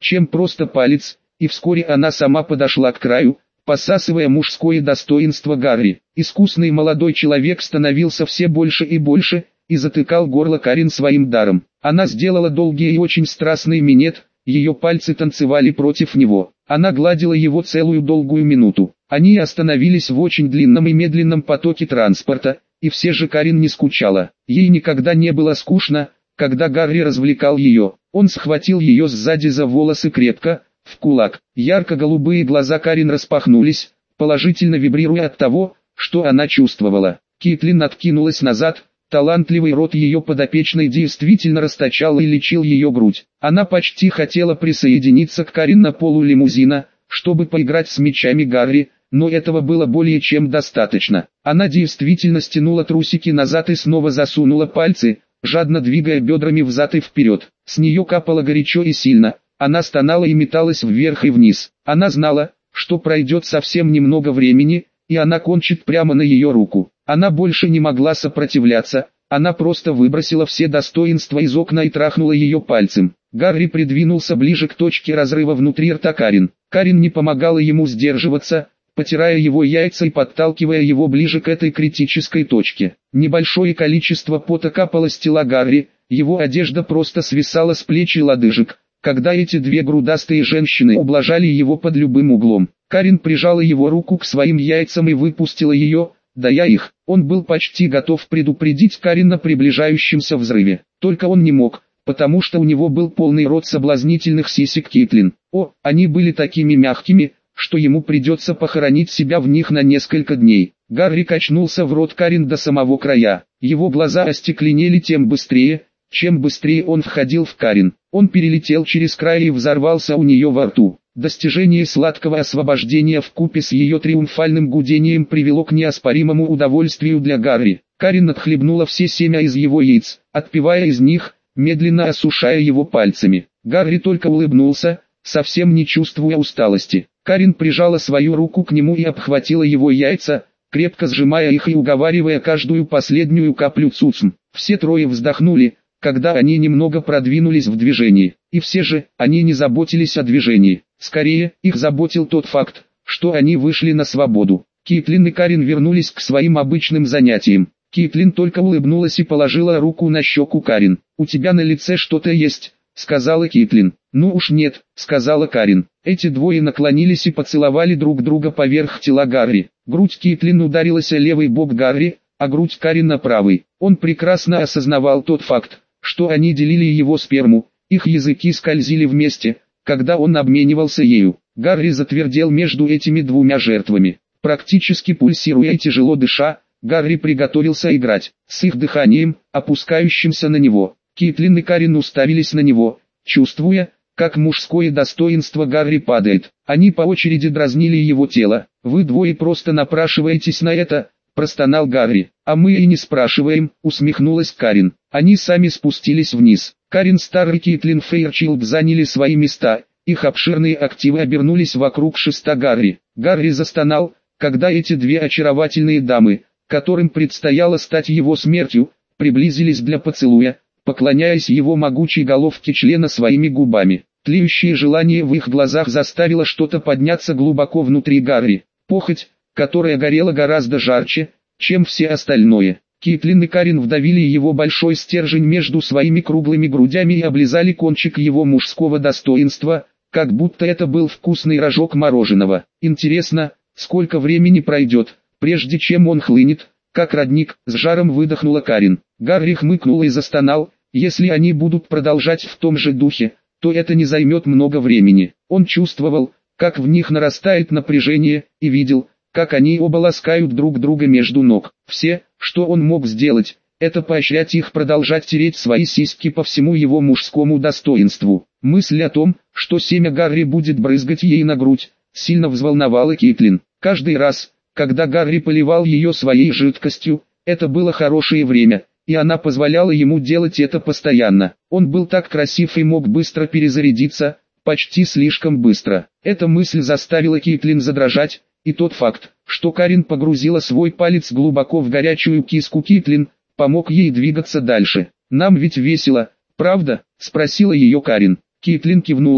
чем просто палец, и вскоре она сама подошла к краю, посасывая мужское достоинство Гарри. Искусный молодой человек становился все больше и больше, и затыкал горло Карин своим даром. Она сделала долгий и очень страстный минет, ее пальцы танцевали против него. Она гладила его целую долгую минуту. Они остановились в очень длинном и медленном потоке транспорта, и все же Карин не скучала. Ей никогда не было скучно, когда Гарри развлекал ее. Он схватил ее сзади за волосы крепко, в кулак. Ярко-голубые глаза Карин распахнулись, положительно вибрируя от того, что она чувствовала. Кейтлин откинулась назад, талантливый рот ее подопечной действительно расточал и лечил ее грудь. Она почти хотела присоединиться к Карин на полу лимузина, чтобы поиграть с мячами Гарри, но этого было более чем достаточно. Она действительно стянула трусики назад и снова засунула пальцы, жадно двигая бедрами взад и вперед. С нее капало горячо и сильно, она стонала и металась вверх и вниз. Она знала, что пройдет совсем немного времени, и она кончит прямо на ее руку. Она больше не могла сопротивляться, она просто выбросила все достоинства из окна и трахнула ее пальцем. Гарри придвинулся ближе к точке разрыва внутри рта Карин. Карин не помогала ему сдерживаться, потирая его яйца и подталкивая его ближе к этой критической точке. Небольшое количество пота капало с тела Гарри, его одежда просто свисала с плеч и лодыжек, когда эти две грудастые женщины ублажали его под любым углом. Карин прижала его руку к своим яйцам и выпустила ее, дая их. Он был почти готов предупредить Карин о приближающемся взрыве. Только он не мог, потому что у него был полный рот соблазнительных сисек Кейтлин. О, они были такими мягкими, что ему придется похоронить себя в них на несколько дней. Гарри качнулся в рот Карин до самого края. Его глаза остекленели тем быстрее, чем быстрее он входил в Карин. Он перелетел через край и взорвался у нее во рту. Достижение сладкого освобождения вкупе с ее триумфальным гудением привело к неоспоримому удовольствию для Гарри. Карин отхлебнула все семя из его яиц, отпивая из них, медленно осушая его пальцами. Гарри только улыбнулся, совсем не чувствуя усталости. Карин прижала свою руку к нему и обхватила его яйца, крепко сжимая их и уговаривая каждую последнюю каплю цуцм. Все трое вздохнули, когда они немного продвинулись в движении. И все же, они не заботились о движении. Скорее, их заботил тот факт, что они вышли на свободу. Кейтлин и Карин вернулись к своим обычным занятиям. Кейтлин только улыбнулась и положила руку на щеку Карин. «У тебя на лице что-то есть», — сказала Кейтлин. «Ну уж нет», — сказала Карин. Эти двое наклонились и поцеловали друг друга поверх тела Гарри. Грудь Кейтлин ударилась о левый бок Гарри, а грудь Карин на правый. Он прекрасно осознавал тот факт, что они делили его сперму, их языки скользили вместе, когда он обменивался ею. Гарри затвердел между этими двумя жертвами. Практически пульсируя и тяжело дыша, Гарри приготовился играть. С их дыханием, опускающимся на него, Кейтлин и Карин уставились на него, чувствуя, как мужское достоинство Гарри падает. Они по очереди дразнили его тело. «Вы двое просто напрашиваетесь на это», — простонал Гарри. «А мы и не спрашиваем», — усмехнулась Карин. Они сами спустились вниз. Карин Старр и Кейтлин Фейрчилд заняли свои места, их обширные активы обернулись вокруг шеста Гарри. Гарри застонал, когда эти две очаровательные дамы, которым предстояло стать его смертью, приблизились для поцелуя, поклоняясь его могучей головке члена своими губами. Тлеющее желание в их глазах заставило что-то подняться глубоко внутри Гарри. Похоть, которая горела гораздо жарче, чем все остальное. Кейтлин и Карин вдавили его большой стержень между своими круглыми грудями и облизали кончик его мужского достоинства, как будто это был вкусный рожок мороженого. Интересно, сколько времени пройдет, прежде чем он хлынет, как родник, с жаром выдохнула Карин. Гарри хмыкнул и застонал. Если они будут продолжать в том же духе, то это не займет много времени. Он чувствовал, как в них нарастает напряжение, и видел, как они оба ласкают друг друга между ног. Все, что он мог сделать, это поощрять их продолжать тереть свои сиськи по всему его мужскому достоинству. Мысль о том, что семя Гарри будет брызгать ей на грудь, сильно взволновала Кейтлин. Каждый раз, когда Гарри поливал ее своей жидкостью, это было хорошее время, и она позволяла ему делать это постоянно. Он был так красив и мог быстро перезарядиться, почти слишком быстро. Эта мысль заставила Кейтлин задрожать, и тот факт, что Карин погрузила свой палец глубоко в горячую киску Кейтлин, помог ей двигаться дальше. «Нам ведь весело, правда?» – спросила ее Карин. Кейтлин кивнула,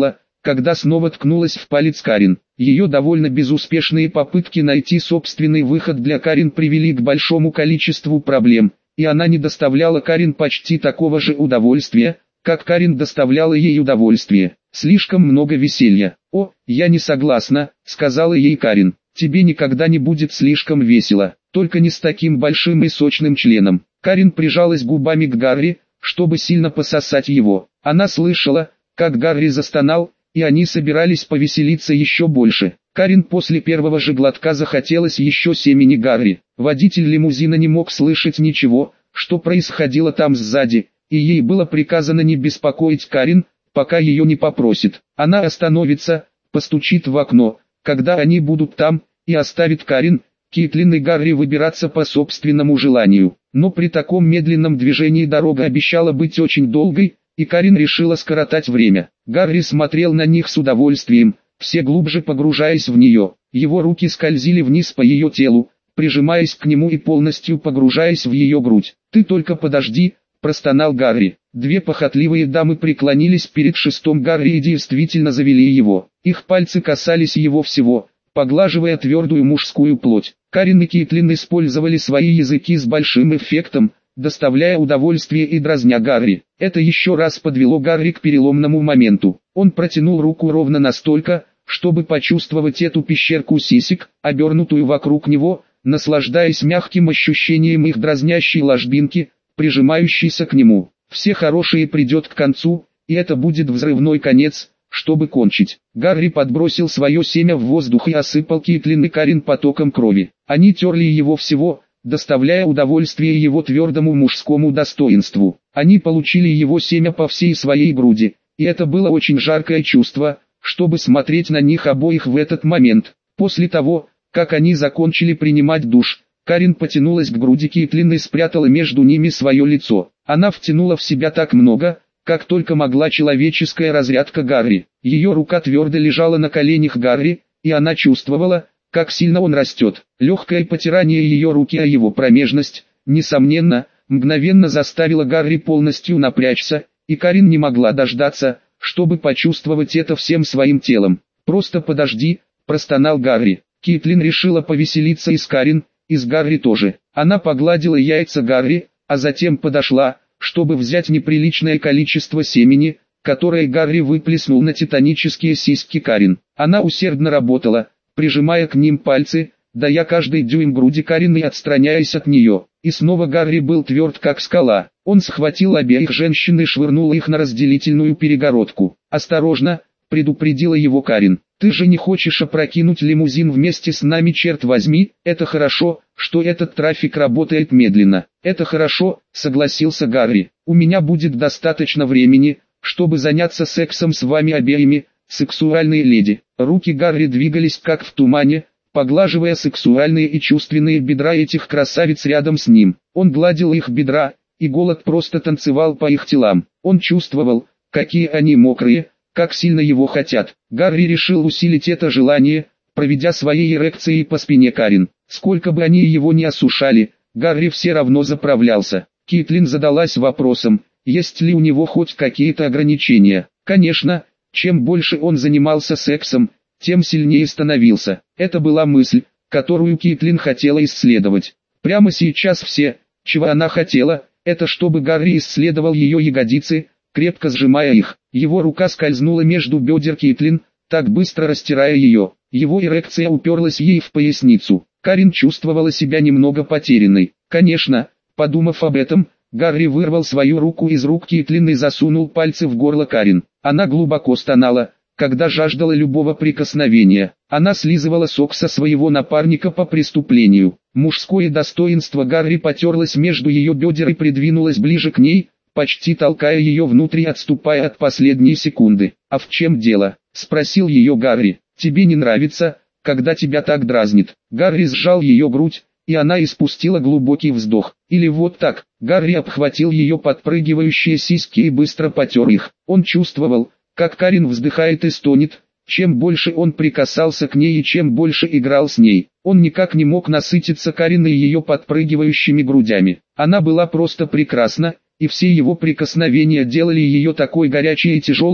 когда снова ткнулась в палец Карин. Ее довольно безуспешные попытки найти собственный выход для Карин привели к большому количеству проблем, и она не доставляла Карин почти такого же удовольствия, как Карин доставляла ей удовольствие. Слишком много веселья. «О, я не согласна», — сказала ей Карин. «Тебе никогда не будет слишком весело, только не с таким большим и сочным членом». Карин прижалась губами к Гарри, чтобы сильно пососать его. Она слышала, как Гарри застонал, и они собирались повеселиться еще больше. Карин после первого же глотка захотелось еще семени Гарри. Водитель лимузина не мог слышать ничего, что происходило там сзади, и ей было приказано не беспокоить Карин, пока ее не попросит. Она остановится, постучит в окно, когда они будут там, и оставит Карин, Кейтлин и Гарри выбираться по собственному желанию. Но при таком медленном движении дорога обещала быть очень долгой, и Карин решила скоротать время. Гарри смотрел на них с удовольствием, все глубже погружаясь в нее. Его руки скользили вниз по ее телу, прижимаясь к нему и полностью погружаясь в ее грудь. «Ты только подожди», – простонал Гарри. Две похотливые дамы преклонились перед шестом Гарри и действительно завели его. Их пальцы касались его всего, поглаживая твердую мужскую плоть. Карин и Кейтлин использовали свои языки с большим эффектом, доставляя удовольствие и дразня Гарри. Это еще раз подвело Гарри к переломному моменту. Он протянул руку ровно настолько, чтобы почувствовать эту пещерку сисек, обернутую вокруг него, наслаждаясь мягким ощущением их дразнящей ложбинки, прижимающейся к нему. Все хорошее придет к концу, и это будет взрывной конец, чтобы кончить. Гарри подбросил свое семя в воздух и осыпал Кейтлин и Карин потоком крови. Они терли его всего, доставляя удовольствие его твердому мужскому достоинству. Они получили его семя по всей своей груди, и это было очень жаркое чувство, чтобы смотреть на них обоих в этот момент. После того, как они закончили принимать душ, Карин потянулась к груди Кейтлин и спрятала между ними свое лицо. Она втянула в себя так много, как только могла человеческая разрядка Гарри. Ее рука твердо лежала на коленях Гарри, и она чувствовала, как сильно он растет. Легкое потирание ее руки о его промежность, несомненно, мгновенно заставило Гарри полностью напрячься, и Карин не могла дождаться, чтобы почувствовать это всем своим телом. «Просто подожди», – простонал Гарри. Кейтлин решила повеселиться и с Карин, и с Гарри тоже. Она погладила яйца Гарри, а затем подошла, чтобы взять неприличное количество семени, которое Гарри выплеснул на титанические сиськи Карин. Она усердно работала, прижимая к ним пальцы, дая каждый дюйм груди Карин и отстраняясь от нее. И снова Гарри был тверд как скала. Он схватил обеих женщин и швырнул их на разделительную перегородку. «Осторожно», — предупредила его Карин. «Ты же не хочешь опрокинуть лимузин вместе с нами, черт возьми?» «Это хорошо, что этот трафик работает медленно». «Это хорошо», — согласился Гарри. «У меня будет достаточно времени, чтобы заняться сексом с вами обеими, сексуальные леди». Руки Гарри двигались как в тумане, поглаживая сексуальные и чувственные бедра этих красавиц рядом с ним. Он гладил их бедра, и голод просто танцевал по их телам. Он чувствовал, какие они мокрые, как сильно его хотят. Гарри решил усилить это желание, проведя своей эрекцией по спине Карин. Сколько бы они его ни осушали, Гарри все равно заправлялся. Кейтлин задалась вопросом, есть ли у него хоть какие-то ограничения. Конечно, чем больше он занимался сексом, тем сильнее становился. Это была мысль, которую Кейтлин хотела исследовать. Прямо сейчас все, чего она хотела, это чтобы Гарри исследовал ее ягодицы, крепко сжимая их. Его рука скользнула между бедер Кейтлин, так быстро растирая ее. Его эрекция уперлась ей в поясницу. Карин чувствовала себя немного потерянной. Конечно, подумав об этом, Гарри вырвал свою руку из рук Кейтлин и засунул пальцы в горло Карин. Она глубоко стонала, когда жаждала любого прикосновения. Она слизывала сок со своего напарника по преступлению. Мужское достоинство Гарри потерлось между ее бедер и придвинулось ближе к ней, почти толкая ее внутрь и отступая от последней секунды. «А в чем дело?» – спросил ее Гарри. «Тебе не нравится, когда тебя так дразнит?» Гарри сжал ее грудь, и она испустила глубокий вздох. Или вот так. Гарри обхватил ее подпрыгивающие сиськи и быстро потер их. Он чувствовал, как Карин вздыхает и стонет. Чем больше он прикасался к ней и чем больше играл с ней, он никак не мог насытиться Карин и ее подпрыгивающими грудями. Она была просто прекрасна, и все его прикосновения делали ее такой горячей и тяжелой,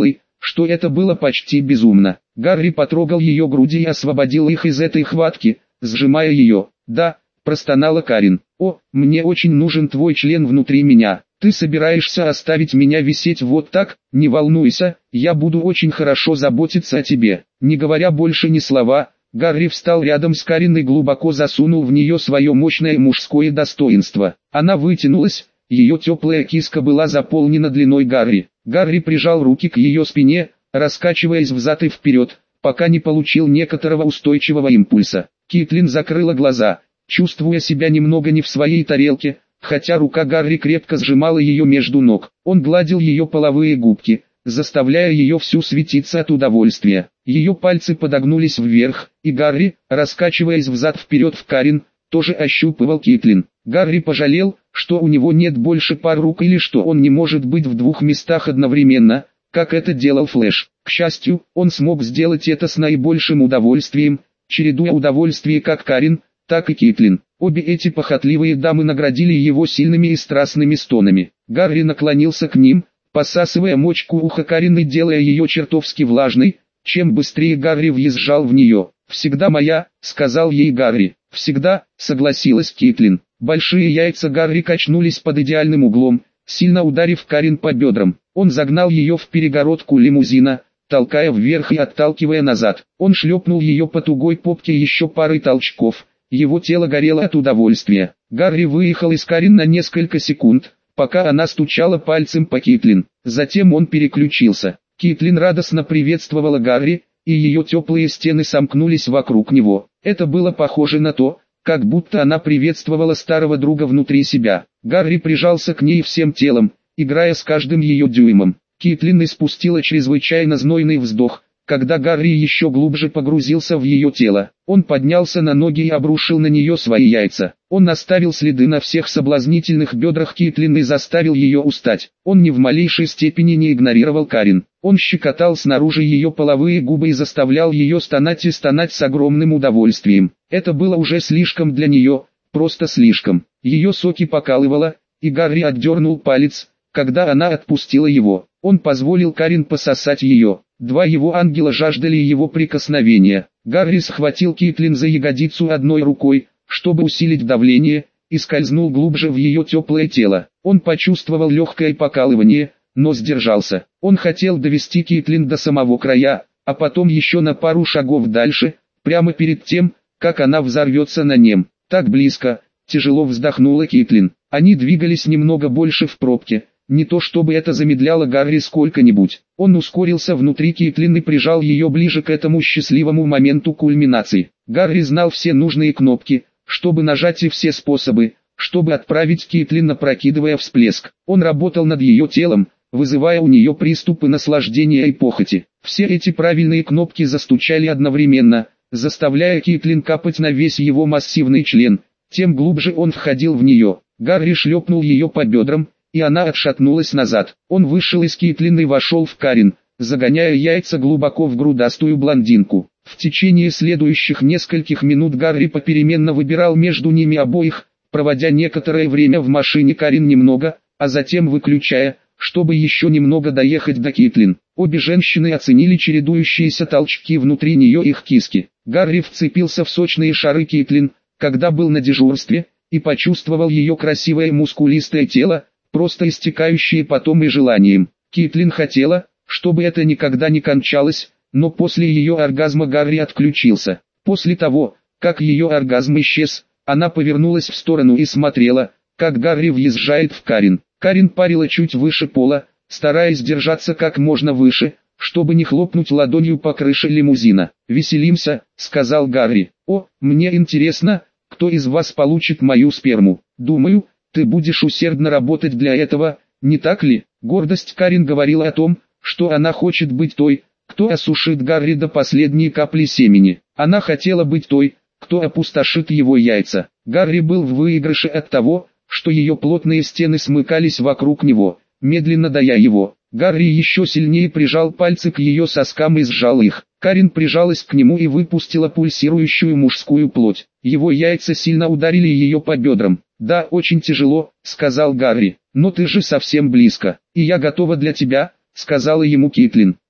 что это было почти безумно. Гарри потрогал ее груди и освободил их из этой хватки, сжимая ее. «Да», – простонала Карин. «О, мне очень нужен твой член внутри меня. Ты собираешься оставить меня висеть вот так? Не волнуйся, я буду очень хорошо заботиться о тебе». Не говоря больше ни слова, Гарри встал рядом с Карин и глубоко засунул в нее свое мощное мужское достоинство. Она вытянулась, ее теплая киска была заполнена длиной Гарри. Гарри прижал руки к ее спине, раскачиваясь взад и вперед, пока не получил некоторого устойчивого импульса. Кейтлин закрыла глаза, чувствуя себя немного не в своей тарелке, хотя рука Гарри крепко сжимала ее между ног. Он гладил ее половые губки, заставляя ее всю светиться от удовольствия. Ее пальцы подогнулись вверх, и Гарри, раскачиваясь взад-вперед в Карин, тоже ощупывал Кейтлин. Гарри пожалел, что у него нет больше пар рук или что он не может быть в двух местах одновременно, как это делал Флэш. К счастью, он смог сделать это с наибольшим удовольствием, чередуя удовольствие как Карин, так и Кейтлин. Обе эти похотливые дамы наградили его сильными и страстными стонами. Гарри наклонился к ним, посасывая мочку уха Карин и делая ее чертовски влажной. Чем быстрее Гарри въезжал в нее. «Всегда моя», — сказал ей Гарри. «Всегда», — согласилась Кейтлин. Большие яйца Гарри качнулись под идеальным углом, сильно ударив Карин по бедрам. Он загнал ее в перегородку лимузина, толкая вверх и отталкивая назад. Он шлепнул ее по тугой попке еще парой толчков. Его тело горело от удовольствия. Гарри выехал из Карин на несколько секунд, пока она стучала пальцем по Кейтлин. Затем он переключился. Кейтлин радостно приветствовала Гарри, и ее теплые стены сомкнулись вокруг него. Это было похоже на то, как будто она приветствовала старого друга внутри себя. Гарри прижался к ней всем телом, играя с каждым ее дюймом. Кейтлин испустила чрезвычайно знойный вздох, когда Гарри еще глубже погрузился в ее тело. Он поднялся на ноги и обрушил на нее свои яйца. Он оставил следы на всех соблазнительных бедрах Кейтлин и заставил ее устать. Он ни в малейшей степени не игнорировал Карин. Он щекотал снаружи ее половые губы и заставлял ее стонать и стонать с огромным удовольствием. Это было уже слишком для нее, просто слишком. Ее соки покалывало, и Гарри отдернул палец, когда она отпустила его. Он позволил Карин пососать ее. Два его ангела жаждали его прикосновения. Гарри схватил Кейтлин за ягодицу одной рукой, чтобы усилить давление, и скользнул глубже в ее теплое тело. Он почувствовал легкое покалывание, но сдержался. Он хотел довести Кейтлин до самого края, а потом еще на пару шагов дальше, прямо перед тем, как она взорвется на нем. Так близко, тяжело вздохнула Кейтлин. Они двигались немного больше в пробке. Не то чтобы это замедляло Гарри сколько-нибудь. Он ускорился внутри Кейтлин и прижал ее ближе к этому счастливому моменту кульминации. Гарри знал все нужные кнопки, чтобы нажать, и все способы, чтобы отправить Кейтлин, опрокидывая всплеск. Он работал над ее телом, вызывая у нее приступы наслаждения и похоти. Все эти правильные кнопки застучали одновременно, заставляя Кейтлин капать на весь его массивный член. Тем глубже он входил в нее. Гарри шлепнул ее по бедрам, и она отшатнулась назад. Он вышел из Кейтлин и вошел в Карин, загоняя яйца глубоко в грудастую блондинку. В течение следующих нескольких минут Гарри попеременно выбирал между ними обоих, проводя некоторое время в машине Карин немного, а затем выключая, чтобы еще немного доехать до Кейтлин. Обе женщины оценили чередующиеся толчки внутри нее их киски. Гарри вцепился в сочные шары Кейтлин, когда был на дежурстве, и почувствовал ее красивое мускулистое тело, просто истекающее потом и желанием. Кейтлин хотела, чтобы это никогда не кончалось, но после ее оргазма Гарри отключился. После того, как ее оргазм исчез, она повернулась в сторону и смотрела, как Гарри въезжает в Карин. Карин парила чуть выше пола, стараясь держаться как можно выше, чтобы не хлопнуть ладонью по крыше лимузина. «Веселимся», — сказал Гарри. «О, мне интересно, кто из вас получит мою сперму. Думаю, ты будешь усердно работать для этого, не так ли?» Гордость Карин говорила о том, что она хочет быть той, кто осушит Гарри до последней капли семени. Она хотела быть той, кто опустошит его яйца. Гарри был в выигрыше от того, что ее плотные стены смыкались вокруг него, медленно дая его. Гарри еще сильнее прижал пальцы к ее соскам и сжал их. Карин прижалась к нему и выпустила пульсирующую мужскую плоть. Его яйца сильно ударили ее по бедрам. «Да, очень тяжело», — сказал Гарри, — «но ты же совсем близко, и я готова для тебя», — сказала ему Кейтлин.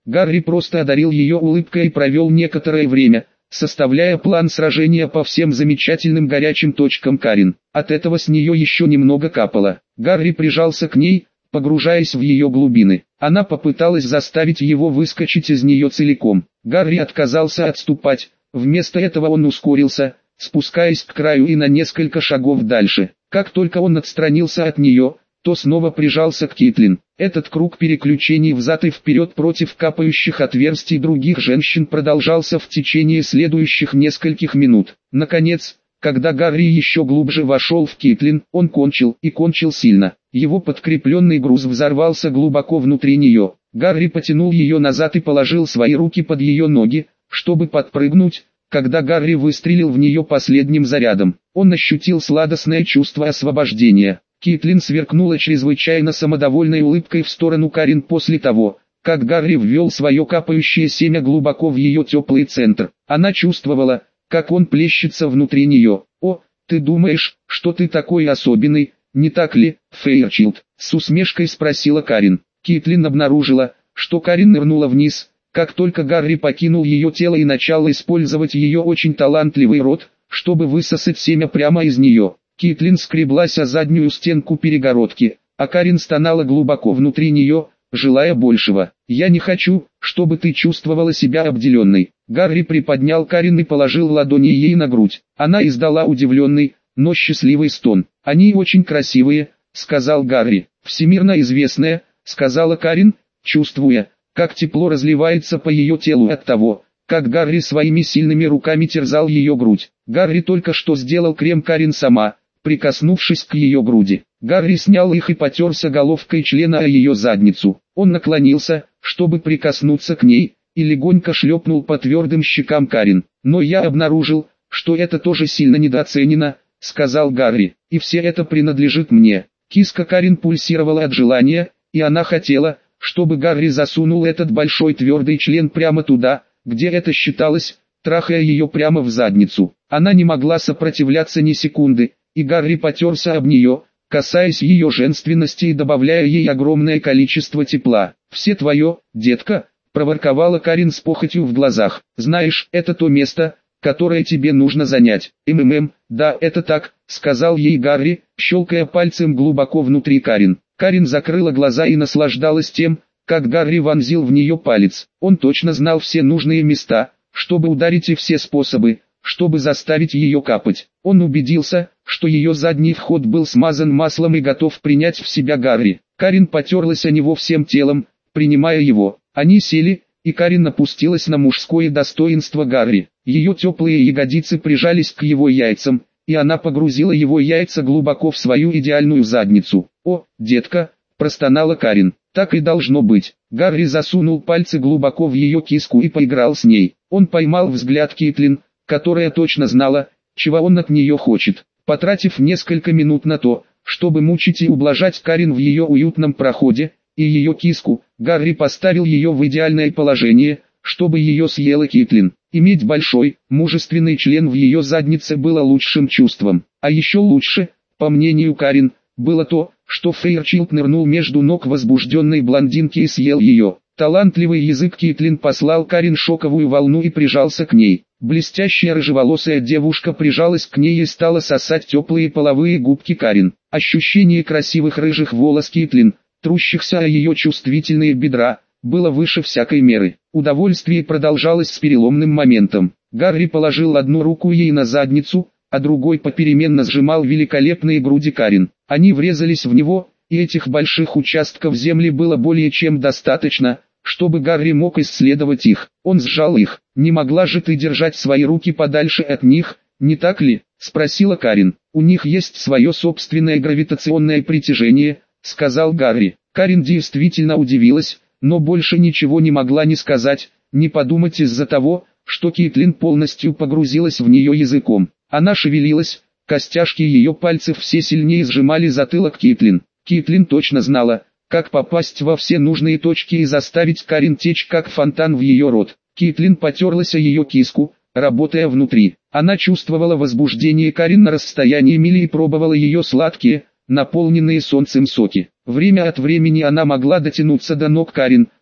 Гарри просто одарил ее улыбкой и провел некоторое время, составляя план сражения по всем замечательным горячим точкам Карин. От этого с нее еще немного капало. Гарри прижался к ней, погружаясь в ее глубины. Она попыталась заставить его выскочить из нее целиком. Гарри отказался отступать, вместо этого он ускорился, спускаясь к краю и на несколько шагов дальше. Как только он отстранился от нее, то снова прижался к Кейтлин. Этот круг переключений взад и вперед против капающих отверстий других женщин продолжался в течение следующих нескольких минут. Наконец, когда Гарри еще глубже вошел в Кейтлин, он кончил, и кончил сильно. Его подкрепленный груз взорвался глубоко внутри нее. Гарри потянул ее назад и положил свои руки под ее ноги, чтобы подпрыгнуть, когда Гарри выстрелил в нее последним зарядом. Он ощутил сладостное чувство освобождения. Кейтлин сверкнула чрезвычайно самодовольной улыбкой в сторону Карин после того, как Гарри ввел свое капающее семя глубоко в ее теплый центр. Она чувствовала, как он плещется внутри нее. «О, ты думаешь, что ты такой особенный, не так ли, Фейрчилд?» — с усмешкой спросила Карин. Кейтлин обнаружила, что Карин нырнула вниз, как только Гарри покинул ее тело и начал использовать ее очень талантливый рот, чтобы высосать семя прямо из нее. Кейтлин скреблась о заднюю стенку перегородки, а Карин стонала глубоко внутри нее, желая большего. «Я не хочу, чтобы ты чувствовала себя обделенной». Гарри приподнял Карин и положил ладони ей на грудь. Она издала удивленный, но счастливый стон. «Они очень красивые», — сказал Гарри. «Всемирно известная», — сказала Карин, чувствуя, как тепло разливается по ее телу от того, как Гарри своими сильными руками терзал ее грудь. Гарри только что сделал крем Карин сама, прикоснувшись к ее груди. Гарри снял их и потерся головкой члена о ее задницу. Он наклонился, чтобы прикоснуться к ней, и легонько шлепнул по твердым щекам Карин. «Но я обнаружил, что это тоже сильно недооценено», — сказал Гарри, — «и все это принадлежит мне». Киска Карин пульсировала от желания, и она хотела, чтобы Гарри засунул этот большой твердый член прямо туда, где это считалось, трахая ее прямо в задницу. Она не могла сопротивляться ни секунды, и Гарри потерся об нее, касаясь ее женственности и добавляя ей огромное количество тепла. «Все твое, детка», — проворковала Карин с похотью в глазах. «Знаешь, это то место, которое тебе нужно занять». Да, это так», — сказал ей Гарри, щелкая пальцем глубоко внутри Карин. Карин закрыла глаза и наслаждалась тем, как Гарри вонзил в нее палец. Он точно знал все нужные места, чтобы ударить, и все способы, чтобы заставить ее капать. Он убедился, что ее задний вход был смазан маслом и готов принять в себя Гарри. Карин потерлась о него всем телом, принимая его. Они сели, и Карин опустилась на мужское достоинство Гарри. Ее теплые ягодицы прижались к его яйцам, и она погрузила его яйца глубоко в свою идеальную задницу. «О, детка», — простонала Карин, — «так и должно быть». Гарри засунул пальцы глубоко в ее киску и поиграл с ней. Он поймал взгляд Кейтлин, которая точно знала, чего он от нее хочет. Потратив несколько минут на то, чтобы мучить и ублажать Карин в ее уютном проходе, и ее киску, Гарри поставил ее в идеальное положение, чтобы ее съела Кейтлин. Иметь большой, мужественный член в ее заднице было лучшим чувством. А еще лучше, по мнению Карин, было то, что Фейрчилд нырнул между ног возбужденной блондинки и съел ее. Талантливый язык Кейтлин послал Карин шоковую волну и прижался к ней. Блестящая рыжеволосая девушка прижалась к ней и стала сосать теплые половые губки Карин. Ощущение красивых рыжих волос Кейтлин, трущихся о ее чувствительные бедра, было выше всякой меры. Удовольствие продолжалось с переломным моментом. Гарри положил одну руку ей на задницу, а другой попеременно сжимал великолепные груди Карин. Они врезались в него, и этих больших участков земли было более чем достаточно, чтобы Гарри мог исследовать их. Он сжал их. «Не могла же ты держать свои руки подальше от них, не так ли?» — спросила Карин. «У них есть свое собственное гравитационное притяжение», — сказал Гарри. Карин действительно удивилась, но больше ничего не могла ни сказать, ни подумать из-за того, что Кейтлин полностью погрузилась в нее языком. Она шевелилась, костяшки ее пальцев все сильнее сжимали затылок Кейтлин. Кейтлин точно знала, как попасть во все нужные точки и заставить Карин течь как фонтан в ее рот. Кейтлин потерлась о ее киску, работая внутри. Она чувствовала возбуждение Карин на расстоянии мили и пробовала ее сладкие, наполненные солнцем соки. Время от времени она могла дотянуться до ног Карин,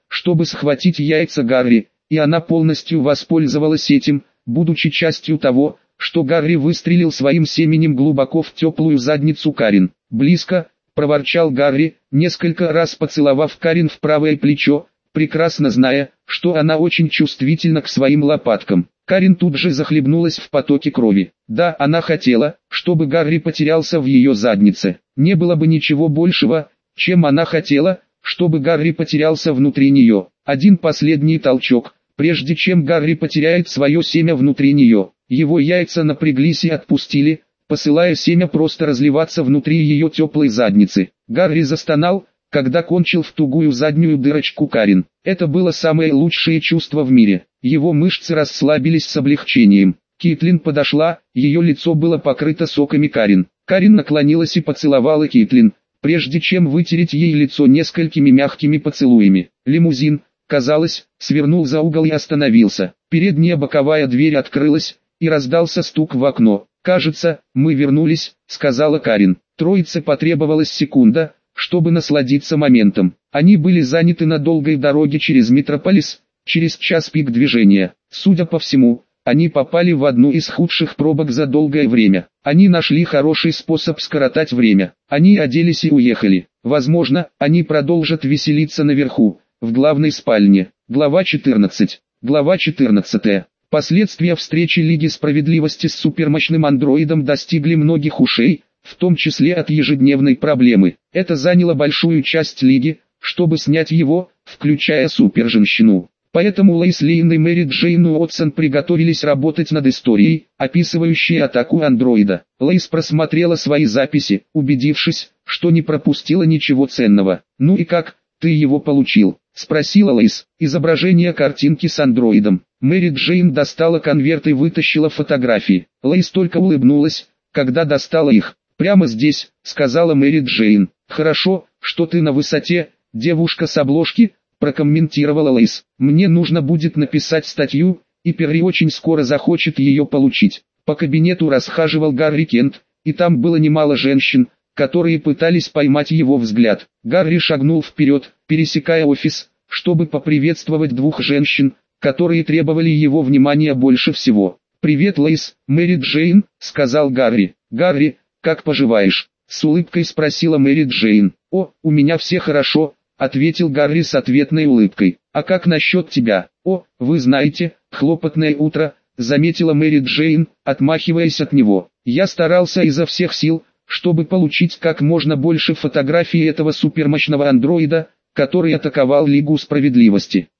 чтобы схватить яйца Гарри, и она полностью воспользовалась этим, будучи частью того, что Гарри выстрелил своим семенем глубоко в теплую задницу Карен. «Близко», — проворчал Гарри, несколько раз поцеловав Карен в правое плечо, прекрасно зная, что она очень чувствительна к своим лопаткам. Карен тут же захлебнулась в потоке крови. Да, она хотела, чтобы Гарри потерялся в ее заднице. Не было бы ничего большего, чем она хотела, чтобы Гарри потерялся внутри нее. Один последний толчок, прежде чем Гарри потеряет свое семя внутри нее. Его яйца напряглись и отпустили, посылая семя просто разливаться внутри ее теплой задницы. Гарри застонал, когда кончил в тугую заднюю дырочку Карен. Это было самое лучшее чувство в мире. Его мышцы расслабились с облегчением. Кейтлин подошла, ее лицо было покрыто соками Карен. Карен наклонилась и поцеловала Кейтлин, прежде чем вытереть ей лицо несколькими мягкими поцелуями. Лимузин, казалось, свернул за угол и остановился. Передняя боковая дверь открылась, и раздался стук в окно. «Кажется, мы вернулись», — сказала Карен. Троице потребовалась секунда, чтобы насладиться моментом. Они были заняты на долгой дороге через Метрополис, через час пик движения. Судя по всему, они попали в одну из худших пробок за долгое время. Они нашли хороший способ скоротать время. Они оделись и уехали. Возможно, они продолжат веселиться наверху, в главной спальне. Глава 14. Глава 14. Последствия встречи Лиги Справедливости с супермощным андроидом достигли многих ушей, в том числе от ежедневной проблемы. Это заняло большую часть Лиги, чтобы снять его, включая суперженщину. Поэтому Лоис Лейн и Мэри Джейн Уотсон приготовились работать над историей, описывающей атаку андроида. Лоис просмотрела свои записи, убедившись, что не пропустила ничего ценного. «Ну и как, ты его получил?» — спросила Лоис. «Изображение картинки с андроидом». Мэри Джейн достала конверт и вытащила фотографии. Лоис только улыбнулась, когда достала их. «Прямо здесь», — сказала Мэри Джейн. «Хорошо, что ты на высоте, девушка с обложки», — прокомментировала Лоис. «Мне нужно будет написать статью, и Перри очень скоро захочет ее получить». По кабинету расхаживал Гарри Кент, и там было немало женщин, которые пытались поймать его взгляд. Гарри шагнул вперед, пересекая офис, чтобы поприветствовать двух женщин, которые требовали его внимания больше всего. «Привет, Лоис, Мэри Джейн», — сказал Гарри. «Гарри, как поживаешь?» — с улыбкой спросила Мэри Джейн. «О, у меня все хорошо», — ответил Гарри с ответной улыбкой. «А как насчет тебя?» «О, вы знаете, хлопотное утро», — заметила Мэри Джейн, отмахиваясь от него. «Я старался изо всех сил, чтобы получить как можно больше фотографий этого супермощного андроида, который атаковал Лигу Справедливости.